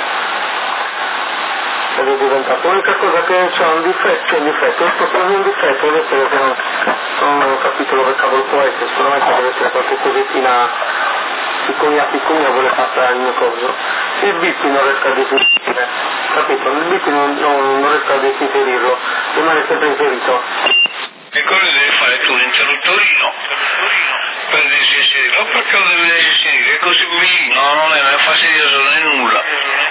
Ed è diventato l'unica cosa che c'è un difetto, è proprio un difetto, adesso che non ho capito dove cavolo può essere, sicuramente deve essere qualche cosettina piccolina vuole passare il mio coso. il BP non riesco a definire, capito? Il BP non riesco a definirlo, rimane sempre inserito. E cosa devi fare tu? L'interruttorino? Per disinserirlo? Perché lo devi disinserire? È così vicino, non è fastidioso né nulla.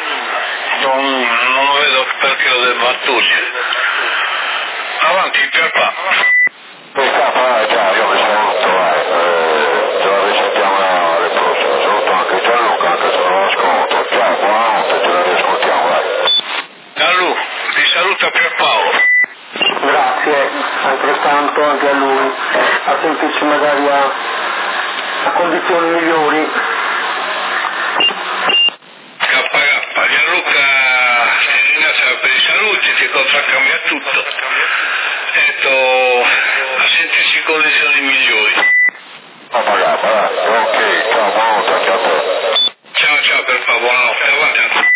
Non vedo perché lo debba togliere. Avanti, Pierpa. Già, io mi saluto, ce la risentiamo alle prossime. Saluto anche Gianluca, anche se non lo ascolto. Ciao, buonanotte, ce la riascoltiamo, vai. Gianlu, ti saluta Pierpaolo. Grazie, altrettanto anche a lui, a sentirci magari a condizioni migliori. Gianluca ti ringrazio per i saluti, ti contraccambia tutto. A sentirsi in condizioni migliori. Ok, ciao, buonanotte, ciao a te. Ciao per favore, buonanotte, avanti.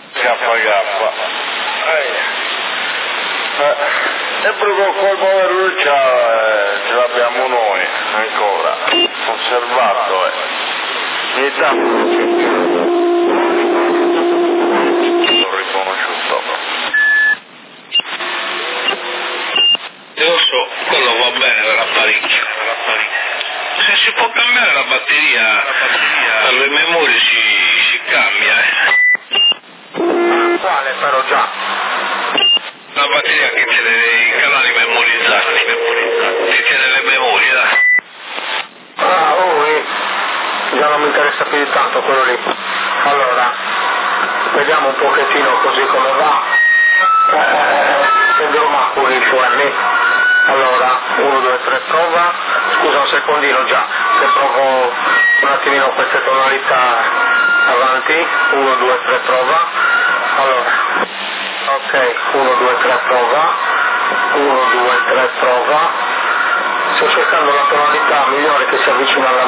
E proprio col povero ce l'abbiamo noi ancora, conservato ogni tanto l'ho riconosciuto. Io so, quello va bene per l'apparecchio. Se si può cambiare la batteria per le memorie si cambia, Quale però già? La batteria che tiene i canali memorizzati, ti tiene le memorie, dai. Già non mi interessa più di tanto quello lì. Allora, vediamo un pochettino così come va. Prendo maculi i suoni. Allora, 1, 2, 3, prova. Scusa un secondino già, se provo un attimino queste tonalità avanti. 1, 2, 3, prova. Allora, ok, 1, 2, 3, prova. 1, 2, 3, prova. Sto cercando la tonalità migliore che si avvicina alla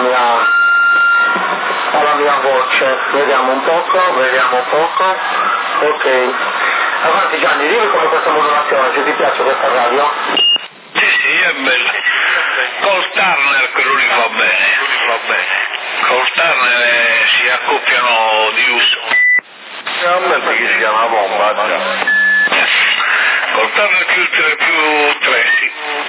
mia voce. Vediamo un poco. Ok. Avanti Gianni, dimmi come questa modulazione, se ti piace questa radio. Sì, è bello. Col Turner quello lì va bene. Col Turner si accoppiano di uso. Realmente che sia una bomba, già. Col Turner più 3, sì.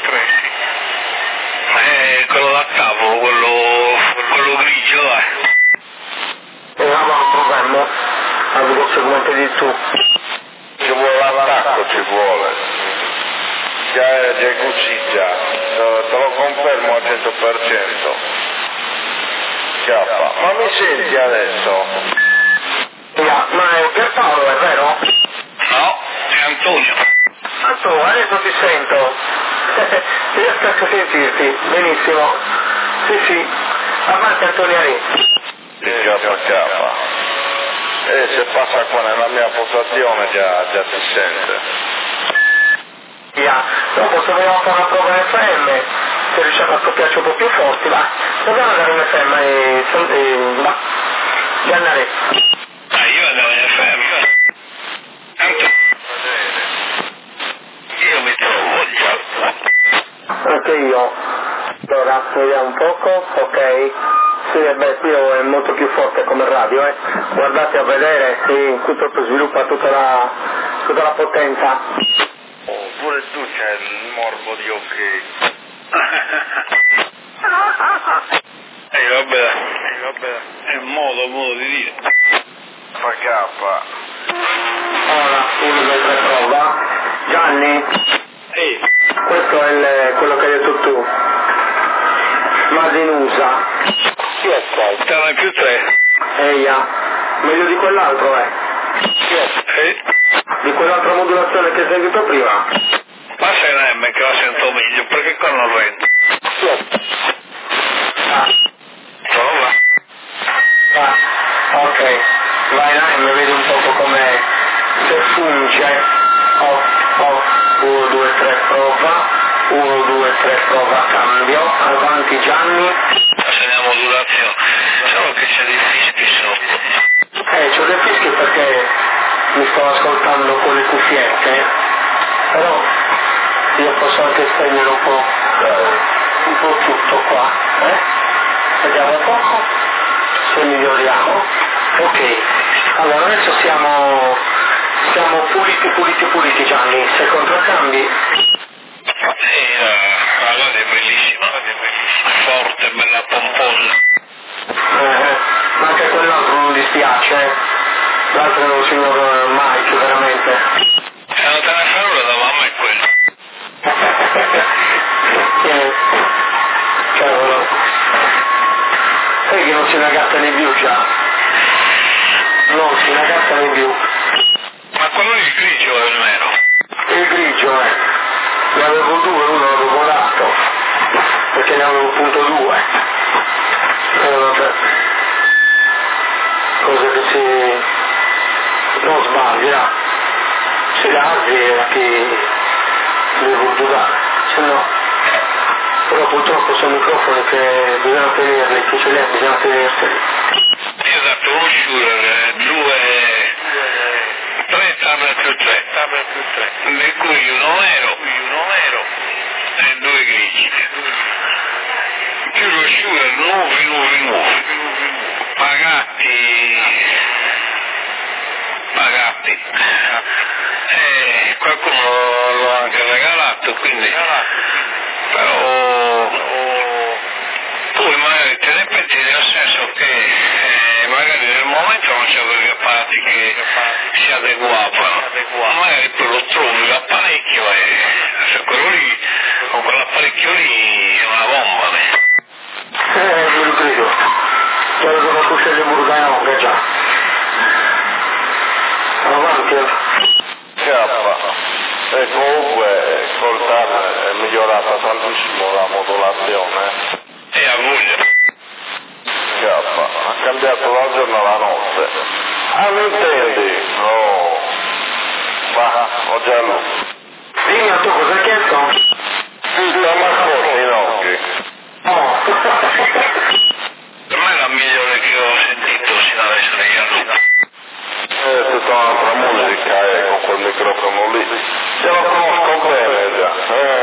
Quello da tavolo, quello grigio, dai. E un programma, avevo segmento di tu. Ci vuole l'attacco, ci vuole. Già così già, te lo confermo al 100%. Chiappa. Ma mi senti adesso? Ma è Pierpaolo, è vero? No, è Antonio. Antonio, adesso ti sento. Riesco a sentirti, benissimo. Sì, avanti Antonio lì. Chiappa. Se passa qua nella mia postazione già ti sente. Dopo se vogliamo fare una prova in FM, se riusciamo a scoppiarci un po' più forti, va. Dobbiamo andare in FM e va. Giannare. Io andavo in FM. Tanto io mi trovo già. Anche io. Allora, vediamo un poco, ok. Sì, qui è molto più forte come radio, Guardate a vedere, sì, qui proprio sviluppa tutta la potenza. Pure tu c'hai il morbo di ok. Vabbè, è un modo di dire. Fa cappa. Allora, 1, 2, 3, prova. Gianni? Sì. Questo è quello che hai detto tu. Madinusa. Chi è qua? Sarà più 3. Eia. Meglio di quell'altro, Chi è? Di quell'altra modulazione che hai sentito prima. Ma se è un M che la sento meglio, perché qua non rendo. Prova. Ok. Vai là e mi vedi un poco come se funge. 1, 2, 3, prova. 1, 2, 3, prova, cambio. Avanti Gianni. Segna modulazione. Solo che c'è dei fischi sotto. C'ho dei fischi perché mi sto ascoltando con le cuffiette, però io posso anche spegnere un po' tutto qua, Vediamo un poco se miglioriamo. Ok. Allora adesso siamo puliti Gianni, sei contraccambi? La radio è bellissima, forte, bella pomposa. Ma anche quell'altro non dispiace, l'altro è un signor Mike, veramente. Non te ne fa nulla da mamma è quello. Cavolo. Sai che non si nagatta né più già? Non si nagatta né più. Ma quello lì il grigio è il nero? Il grigio ne avevo due, uno l'avevo dato, perché ne avevo appunto due. Vabbè. Cosa che si... non sbaglia. Si darvi a chi deve voluto dare, se no. Però purtroppo sono microfoni che bisogna tenerli, chi ce li ha bisogna tenerseli. Io ho dato uno Shure, tre tablet più tre, di cui uno nero e due grigi. Più lo Shure nuovi, pagati. E qualcuno l'ho anche regalato, quindi, però poi magari te ne penti nel senso che magari nel momento non c'erano gli apparati che si adeguavano, magari poi lo trovi l'apparecchio e se quello lì, con quell'apparecchio lì è una bomba. Me lo credo. Te lo conosco se le Burgaionga già. Avanti. E comunque col TAR è migliorata tantissimo la modulazione. E a voglia. Ha cambiato dal giorno alla notte. Ah, lo intendi? No. Ma ho già lo. Dimmi a tu cosa hai chiesto? Sì, la mascotte in occhi. No. Per me è la migliore che ho sentito sino adesso negli anni. È tutta un'altra musica, con quel microfono lì. Ce la conosco bene già.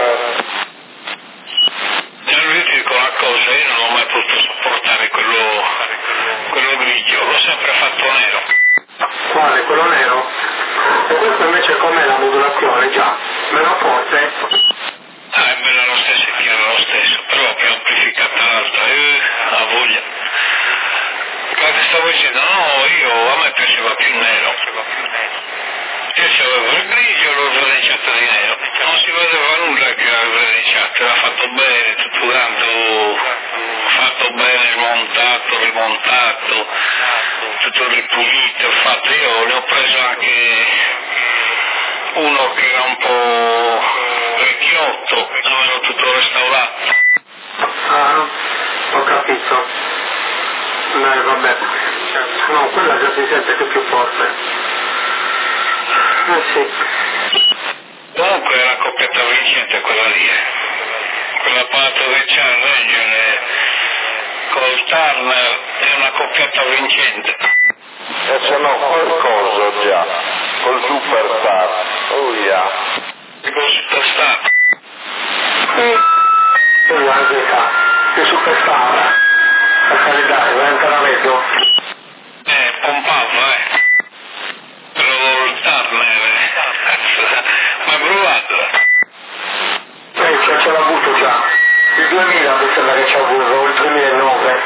Io ti dico una cosa, io non ho mai potuto sopportare quello grigio, l'ho sempre fatto nero. Quale? Quello nero? E questo invece com'è la modulazione già? Meno forte? È bella lo stesso, è chiaro lo stesso, però più amplificata l'altra, a voglia. Ma che stavo dicendo? No, a me piaceva più nero. Io c'avevo il grigio e l'ho verniciato di nero. Non si vedeva nulla che era verniciato, era fatto bene, tutto quanto, fatto bene, smontato, rimontato, tutto ripulito, fatto. Io ne ho preso anche uno che era un po' vecchiotto, avevo tutto restaurato. Ah, ho capito. Vabbè. No, quella già si sente che è più forte. Sì. Comunque è una coppietta vincente quella lì, quell'apparato che c'ha il Ranger col Turner è una coppietta vincente. E se no qualcosa già, col Superstar. Oh yeah. Col Superstar. E anche qua, il Superstar. Per carità, vai ancora meglio. Pompava, però il Turner, ma provatela. Ce l'ho avuto già. Il 2000 mi sembra che ci ho avuto, il 2009.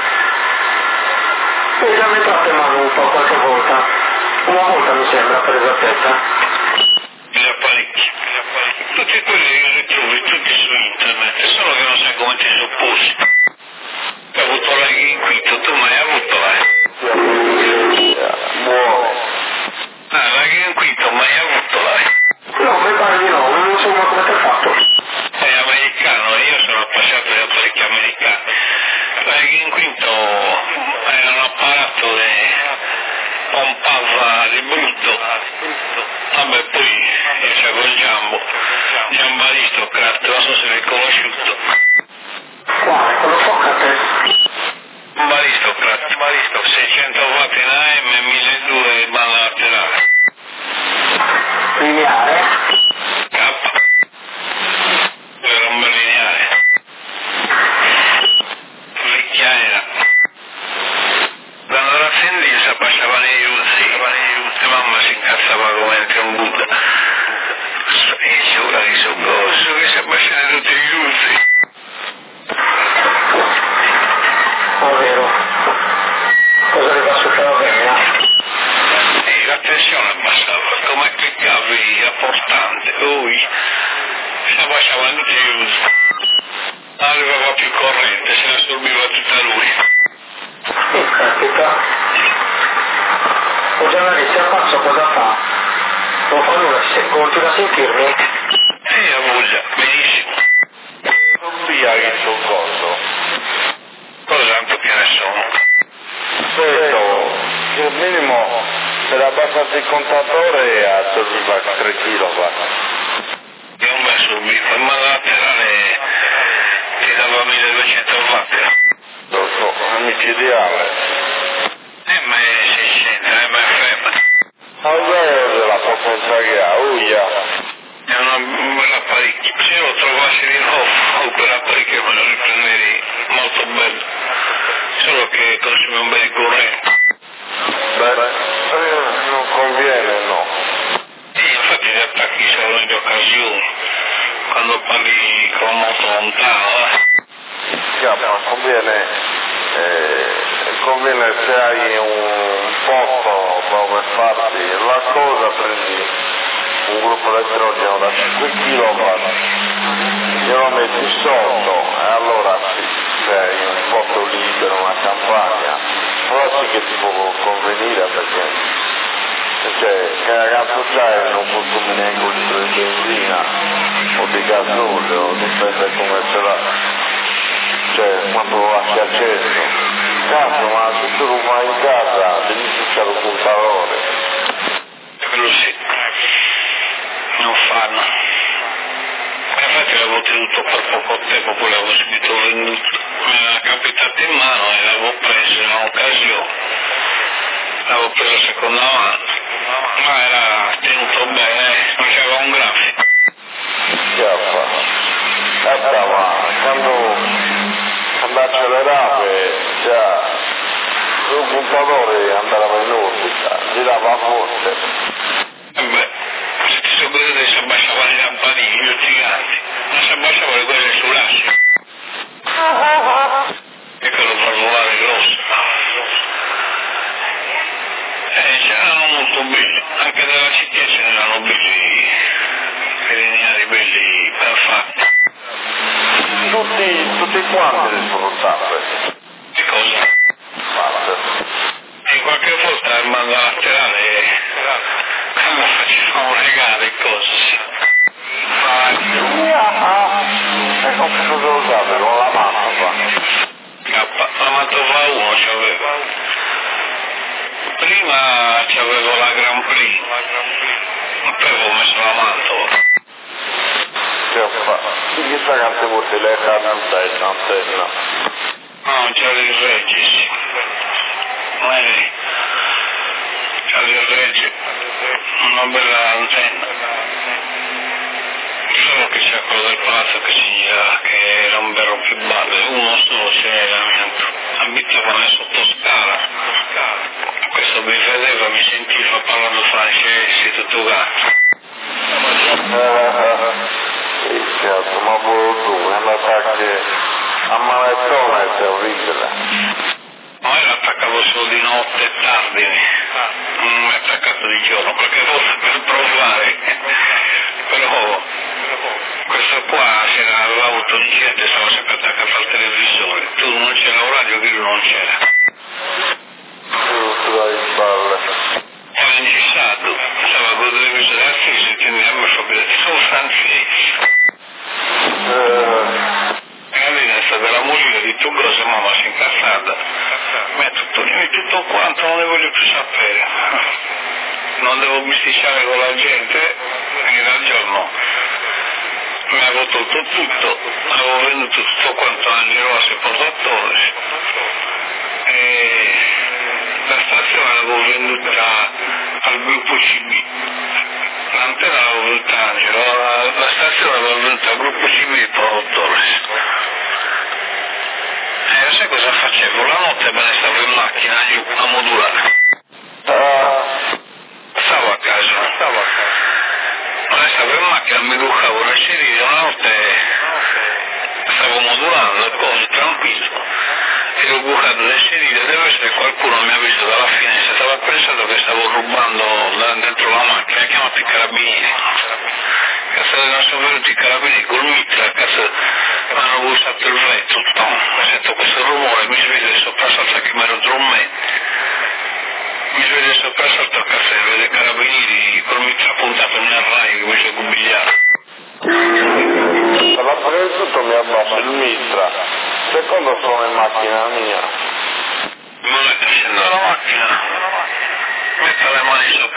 E già mi tratto in mano un po' qualche volta. Una volta mi sembra, per esattezza. Gli apparecchi. Tutti quelli che li trovi tutti su internet, solo che non sai come ti supponi. Hai avuto la Inquito, tu mai avuto Buono. la Inquito, mai avuto No, mi pare di no, non so come ti ha fatto. È americano, io sono appassionato di apparecchi americani. La Inquito era un apparato che pompava di brutto. Vabbè, poi c'avevo il Giambo Aristocrat, non so se l'hai conosciuto. Quale? Quello Socrate? Un Aristocrat, 600 watt in AM e 1200 banda laterale. Lineare? K. Era un bel lineare. Vecchia era. Quando la accendi si abbassava nei usi. più corrente, se la assorbiva tutta lui. Aspetta. O giornalista, ammazzo cosa fa? Non fa nulla, continua a sentirmi? A voglia, benissimo. Non via che sul coso. Cosa che ne sono? Vedo che al minimo se la abbassato il contatore a assorbiva 3 kW. Io ho messo il bico, ma la laterale ti dava 1200 watt. Lo so, è micidiale. Ma è 600, ma è ferma. Allora la potenza che ha, uia. È una bella apparecchio. Se lo trovassi di nuovo, quell'apparecchio me lo riprenderei molto bello. Solo che consuma un bel corrente. Beh, non conviene, no. Infatti gli attacchi solo in occasioni, quando parli con molto lontano. Ma conviene se hai un posto dove farti la cosa, prendi un gruppo elettrogeno da 5 kW, glielo metti sotto e allora sì, se hai un posto libero, una campagna, allora sì che ti può convenire perché cazzo c'hai non consumi neanche un litro di benzina o di gasolio, dipende come ce l'ha, cioè quando lo lasci acceso. Cazzo, ma se tu lo vai in casa devi switchare un contatore. Quello sì, non fanno. Infatti l'avevo tenuto per poco tempo, poi l'avevo subito venduto. Mi era capitato in mano e l'avevo preso in un'occasione. L'avevo preso seconda mano, ma era tenuto bene, non c'era un grafico. Ma quando accelerava già il puntatore andava in orbita, girava forte. Beh, se ti soccorrete si abbassavano i lampadini, gli giganti, non si abbassavano quelle sull'asse. E quello fa volare grosso. C'erano molto belli, anche della città ce n'erano belli, lineari belli, ben fatti. Tutti quanti le sono state. Che cosa? E qualche volta il mando laterale facevamo regare cose, sì. E con che cosa usate? Con la mappa? La Mantova 1 c'avevo. Prima c'avevo la Grand Prix, poi avevo messo la Mantova. Che fa? Quindi sta quante volte lei fa l'antenna? No, c'era il Regis. C'era il Regis, una bella antenna. Solo che c'è quello del palazzo che si gira, che era un bel rompiballe, uno solo c'era, abitava nel sottoscala. Questo mi vedeva, mi sentiva parlando francese, tutto gatto. Certo, ma tu, è un attacco a manettone, è orribile. Ma io l'attaccavo solo di notte e tardi, non mi è attaccato di giorno, qualche volta per provare, però questo qua aveva avuto un incidente, stava sempre attaccato al televisore, tu non c'era un radio, che lui non c'era. Era incissato, stava con il televisore acceso e tendiamo a sapere, sono francesi. È stata la musica di tu cosa, mamma si è incazzata. Ma tutto quanto non ne voglio più sapere. Non devo bisticciare con la gente, in ragione mi avevo tolto tutto, avevo venduto tutto quanto Angelo e portatore e la stazione l'avevo venduta al gruppo CB. L'antenna l'avevo venduta a Angelo, la stazione l'avevo venduta al gruppo CB e produttore. Sai cosa facevo? La notte me ne stavo in macchina giù a modulare. Stavo a casa. Me ne stavo in macchina, mi bucavo nel sedile, una notte stavo modulando, cose tranquillo. E ho bucato nel sedile, deve essere qualcuno mi ha visto dalla finestra, stava pensando che stavo rubando dentro la macchina, ha chiamato i carabinieri. Cazzo, non sono venuti i carabinieri col mitra, cazzo, mi hanno bussato il vetro, mi sveglio di soprassalto che mi ero dormente. Mi sveglio di soprassalto a caffè, vedo i carabinieri col mitra puntato nel raio che mi c'è gubigliato. Allora, prima di tutto mi abbasso il mitra, secondo sono in macchina mia. Non è che scendo dalla macchina, metto le mani sopra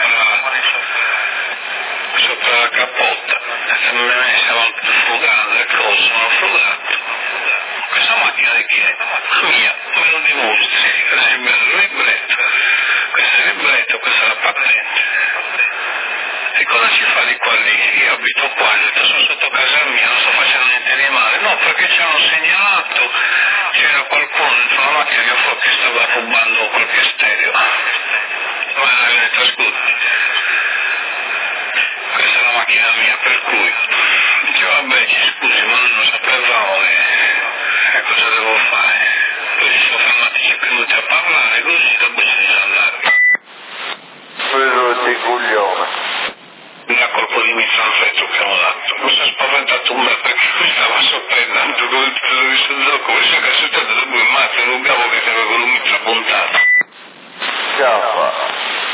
la cappotta, e me stavo frugando le cose, sono frugato. Questa macchina di chi è? La mia, me lo dimostri, questo è il libretto, questo è il libretto, questa è la patente. E cosa ci fa di qua lì? Io abito qua, ho detto sono sotto casa mia, non sto facendo niente di male. No, perché ci hanno segnalato, c'era qualcuno dentro la macchina che stava rubando qualche stereo. Ma ho detto ascolti, questa è la macchina mia, per cui dice vabbè ci scusi, ma noi non sapevamo e cosa devo fare. Poi ci sono fermati 5 minuti a parlare così, dopo ci sono andati. Preso di coglione. Una colpo di mitranfetto che hanno dato. Mi sono spaventato un bel perché mi stava sorprendendo come il televisore del gioco, mi sa che è successo dopo il mazzo, non cavo che aveva con un mitra puntato. Chiappa.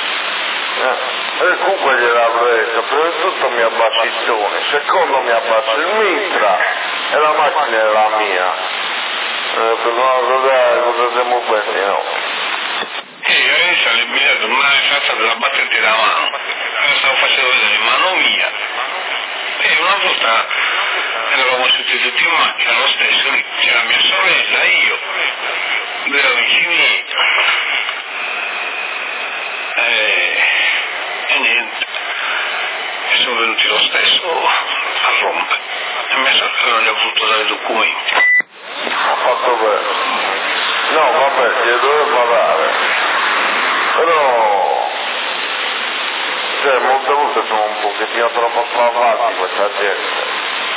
E comunque gliel'avrei detto, prima di tutto mi abbassi il tone, secondo mi abbasso il mitra e la macchina è la mia. Per cosa siamo bene, no? Io inizio all'imbigliato, ma è fatta della battente da mano. La stavo facendo vedere in mano mia. E una volta eravamo tutti in macchina, lo stesso, lì c'era mia sorella, io, due amici miei. E niente. E sono venuti lo stesso a rompere. E mia sorella non gli ha voluto dare documenti. Ha fatto bene. No, vabbè, gli doveva dare. Però, cioè, molte volte sono un pochettino troppo spavati questa gente.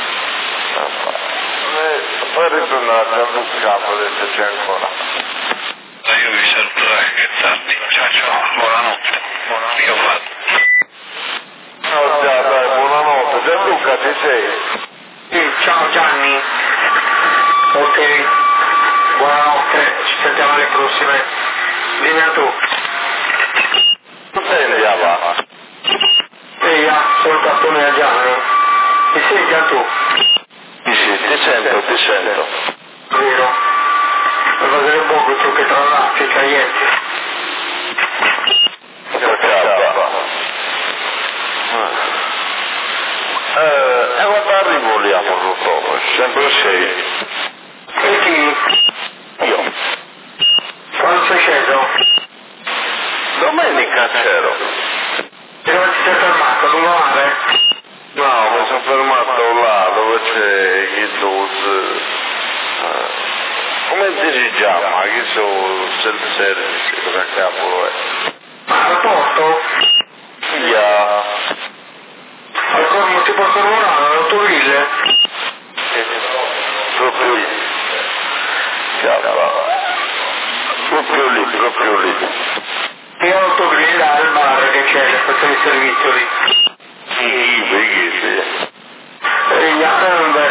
Poi ritornare a Gianluca per vedere se c'è ancora. Io vi saluto, che è tardi. Ciao, buonanotte. Io vado. Ciao, dai, buonanotte. Gianluca, ci sei? Sì, ciao Gianni. Ok, buonanotte, ci sentiamo alle prossime. Vieni a tu. Tu sei andiamo? Ehi, sono il cartone a Gianni. Mi senti a tu? Sì, ti sento. Vero? Per vedere un po' questo che tra l'Africa ieri. E guarda, arrivo lì a Portotoro, sempre sei. E chi? Io. Quando sei sceso? Domenica c'ero. E dove ti sei fermato? A Lunare? No, mi sono fermato là dove c'è il Duz. Come si chiama? Che sono self-service, cosa cavolo è? Aeroporto? Yeah. Ancora non ti posso lavorare, all'autoville? Proprio lì. Proprio lì. E autogrill al bar che c'è, le stazioni di servizio lì. Sì, perché E gli beh.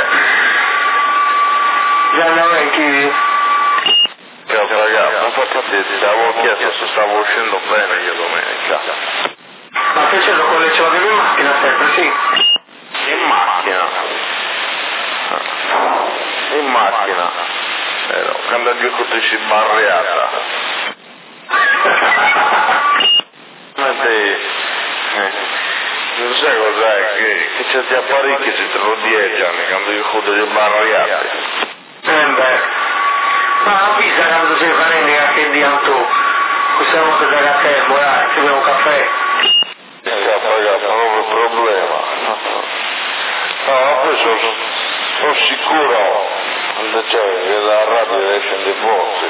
Già ne avanti? Ciao ragazzi, non faccio te, ti avevo chiesto se stavo uscendo bene io domenica. Ma che c'è la collezione in macchina sempre, sì? In macchina. Quando il gioco ti si barriata. Non sai cos'è? Che certi apparecchi si te lo dieggiano quando io chiudo le barriate. Beh. Ma avvisa quando sei farenica che diamo tu. Possiamo vedere a tempo, dai, ci beviamo un caffè. Ragazzi, non è un problema. No, poi sono sicuro che la radio esce dei pozzi.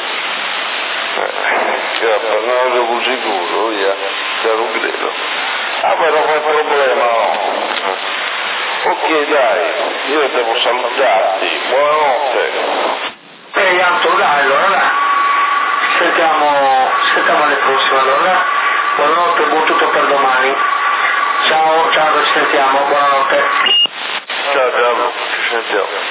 Non sono sicuro, te lo credo. Però non è problema, no. Ok, dai, io devo salutarti. Buonanotte. Ehi, Anto, dai, allora, dai. Sentiamo alle prossime, allora. Buonanotte, buon tutto per domani. Ciao, ci sentiamo, buonanotte. Ciao, ci sentiamo.